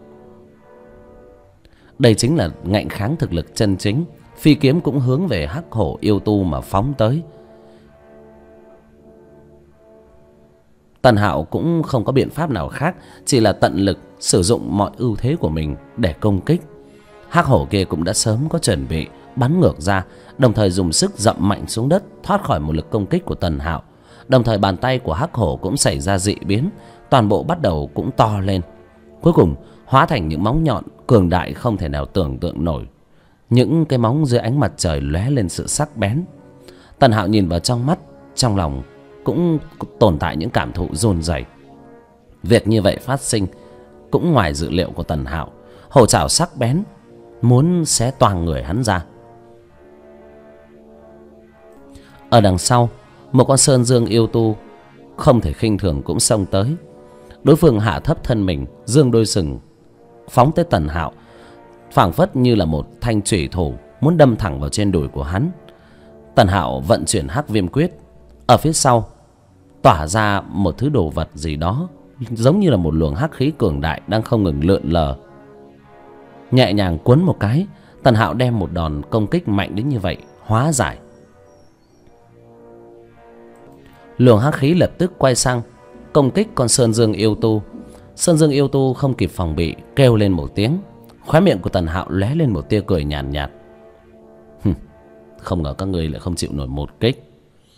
Đây chính là ngạnh kháng thực lực chân chính. Phi kiếm cũng hướng về Hắc Hổ yêu tu mà phóng tới. Tần Hạo cũng không có biện pháp nào khác, chỉ là tận lực sử dụng mọi ưu thế của mình để công kích. Hắc Hổ kia cũng đã sớm có chuẩn bị, bắn ngược ra, đồng thời dùng sức dậm mạnh xuống đất, thoát khỏi một lực công kích của Tần Hạo. Đồng thời bàn tay của Hắc Hổ cũng xảy ra dị biến, toàn bộ bắt đầu cũng to lên, cuối cùng hóa thành những móng nhọn cường đại không thể nào tưởng tượng nổi. Những cái móng dưới ánh mặt trời lóe lên sự sắc bén. Tần Hạo nhìn vào trong mắt, trong lòng cũng tồn tại những cảm thụ run rẩy. Việc như vậy phát sinh cũng ngoài dự liệu của Tần Hạo. Hổ trảo sắc bén muốn xé toang người hắn ra. Ở đằng sau, một con sơn dương yêu tu không thể khinh thường cũng xông tới. Đối phương hạ thấp thân mình, dương đôi sừng phóng tới Tần Hạo, phảng phất như là một thanh chủy thủ muốn đâm thẳng vào trên đùi của hắn. Tần Hạo vận chuyển Hắc Viêm Quyết, ở phía sau tỏa ra một thứ đồ vật gì đó, giống như là một luồng hắc khí cường đại đang không ngừng lượn lờ. Nhẹ nhàng cuốn một cái, Tần Hạo đem một đòn công kích mạnh đến như vậy hóa giải. Luồng hắc khí lập tức quay sang công kích con sơn dương yêu tu. Sơn dương yêu tu không kịp phòng bị, kêu lên một tiếng. Khóe miệng của Tần Hạo lóe lên một tia cười nhàn nhạt. Không ngờ các ngươi lại không chịu nổi một kích.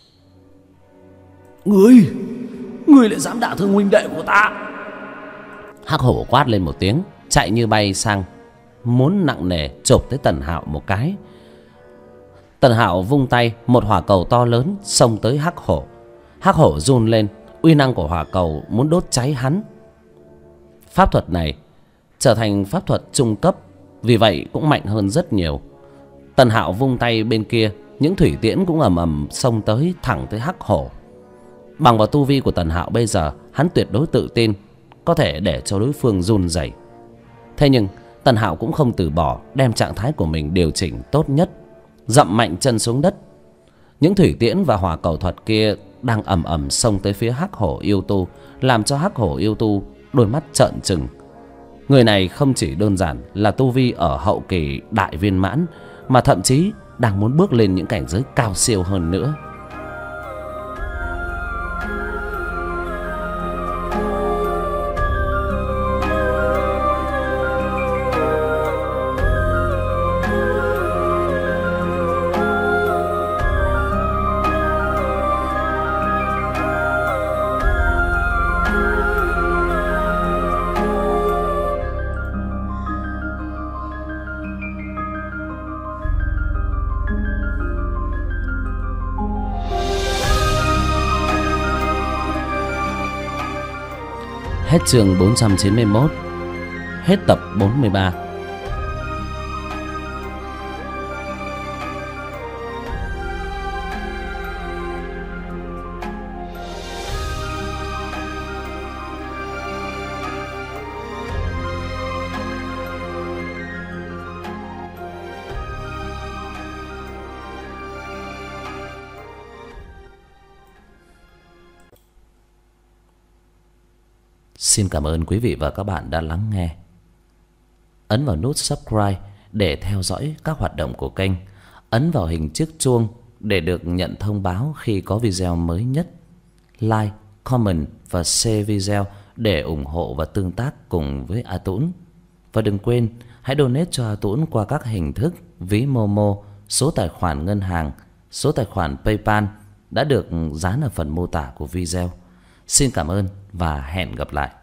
Ngươi lại dám đả thương huynh đệ của ta? Hắc Hổ quát lên một tiếng, chạy như bay sang, muốn nặng nề chộp tới Tần Hạo một cái. Tần Hạo vung tay, một hỏa cầu to lớn xông tới Hắc Hổ. Hắc Hổ run lên, uy năng của hỏa cầu muốn đốt cháy hắn. Pháp thuật này trở thành pháp thuật trung cấp, vì vậy cũng mạnh hơn rất nhiều. Tần Hạo vung tay bên kia, những thủy tiễn cũng ầm ầm xông tới, thẳng tới Hắc Hổ. Bằng vào tu vi của Tần Hạo bây giờ, hắn tuyệt đối tự tin có thể để cho đối phương run rẩy. Thế nhưng Tần Hạo cũng không từ bỏ, đem trạng thái của mình điều chỉnh tốt nhất, dậm mạnh chân xuống đất. Những thủy tiễn và hỏa cầu thuật kia đang ầm ầm xông tới phía Hắc Hổ yêu tu, làm cho Hắc Hổ yêu tu đôi mắt trợn trừng. Người này không chỉ đơn giản là tu vi ở hậu kỳ đại viên mãn, mà thậm chí đang muốn bước lên những cảnh giới cao siêu hơn nữa. Hết chương 491. Hết tập 43. Xin cảm ơn quý vị và các bạn đã lắng nghe. Ấn vào nút subscribe để theo dõi các hoạt động của kênh. Ấn vào hình chiếc chuông để được nhận thông báo khi có video mới nhất. Like, comment và share video để ủng hộ và tương tác cùng với A Tũng. Và đừng quên hãy donate cho A Tũng qua các hình thức ví Momo, số tài khoản ngân hàng, số tài khoản PayPal đã được dán ở phần mô tả của video. Xin cảm ơn và hẹn gặp lại.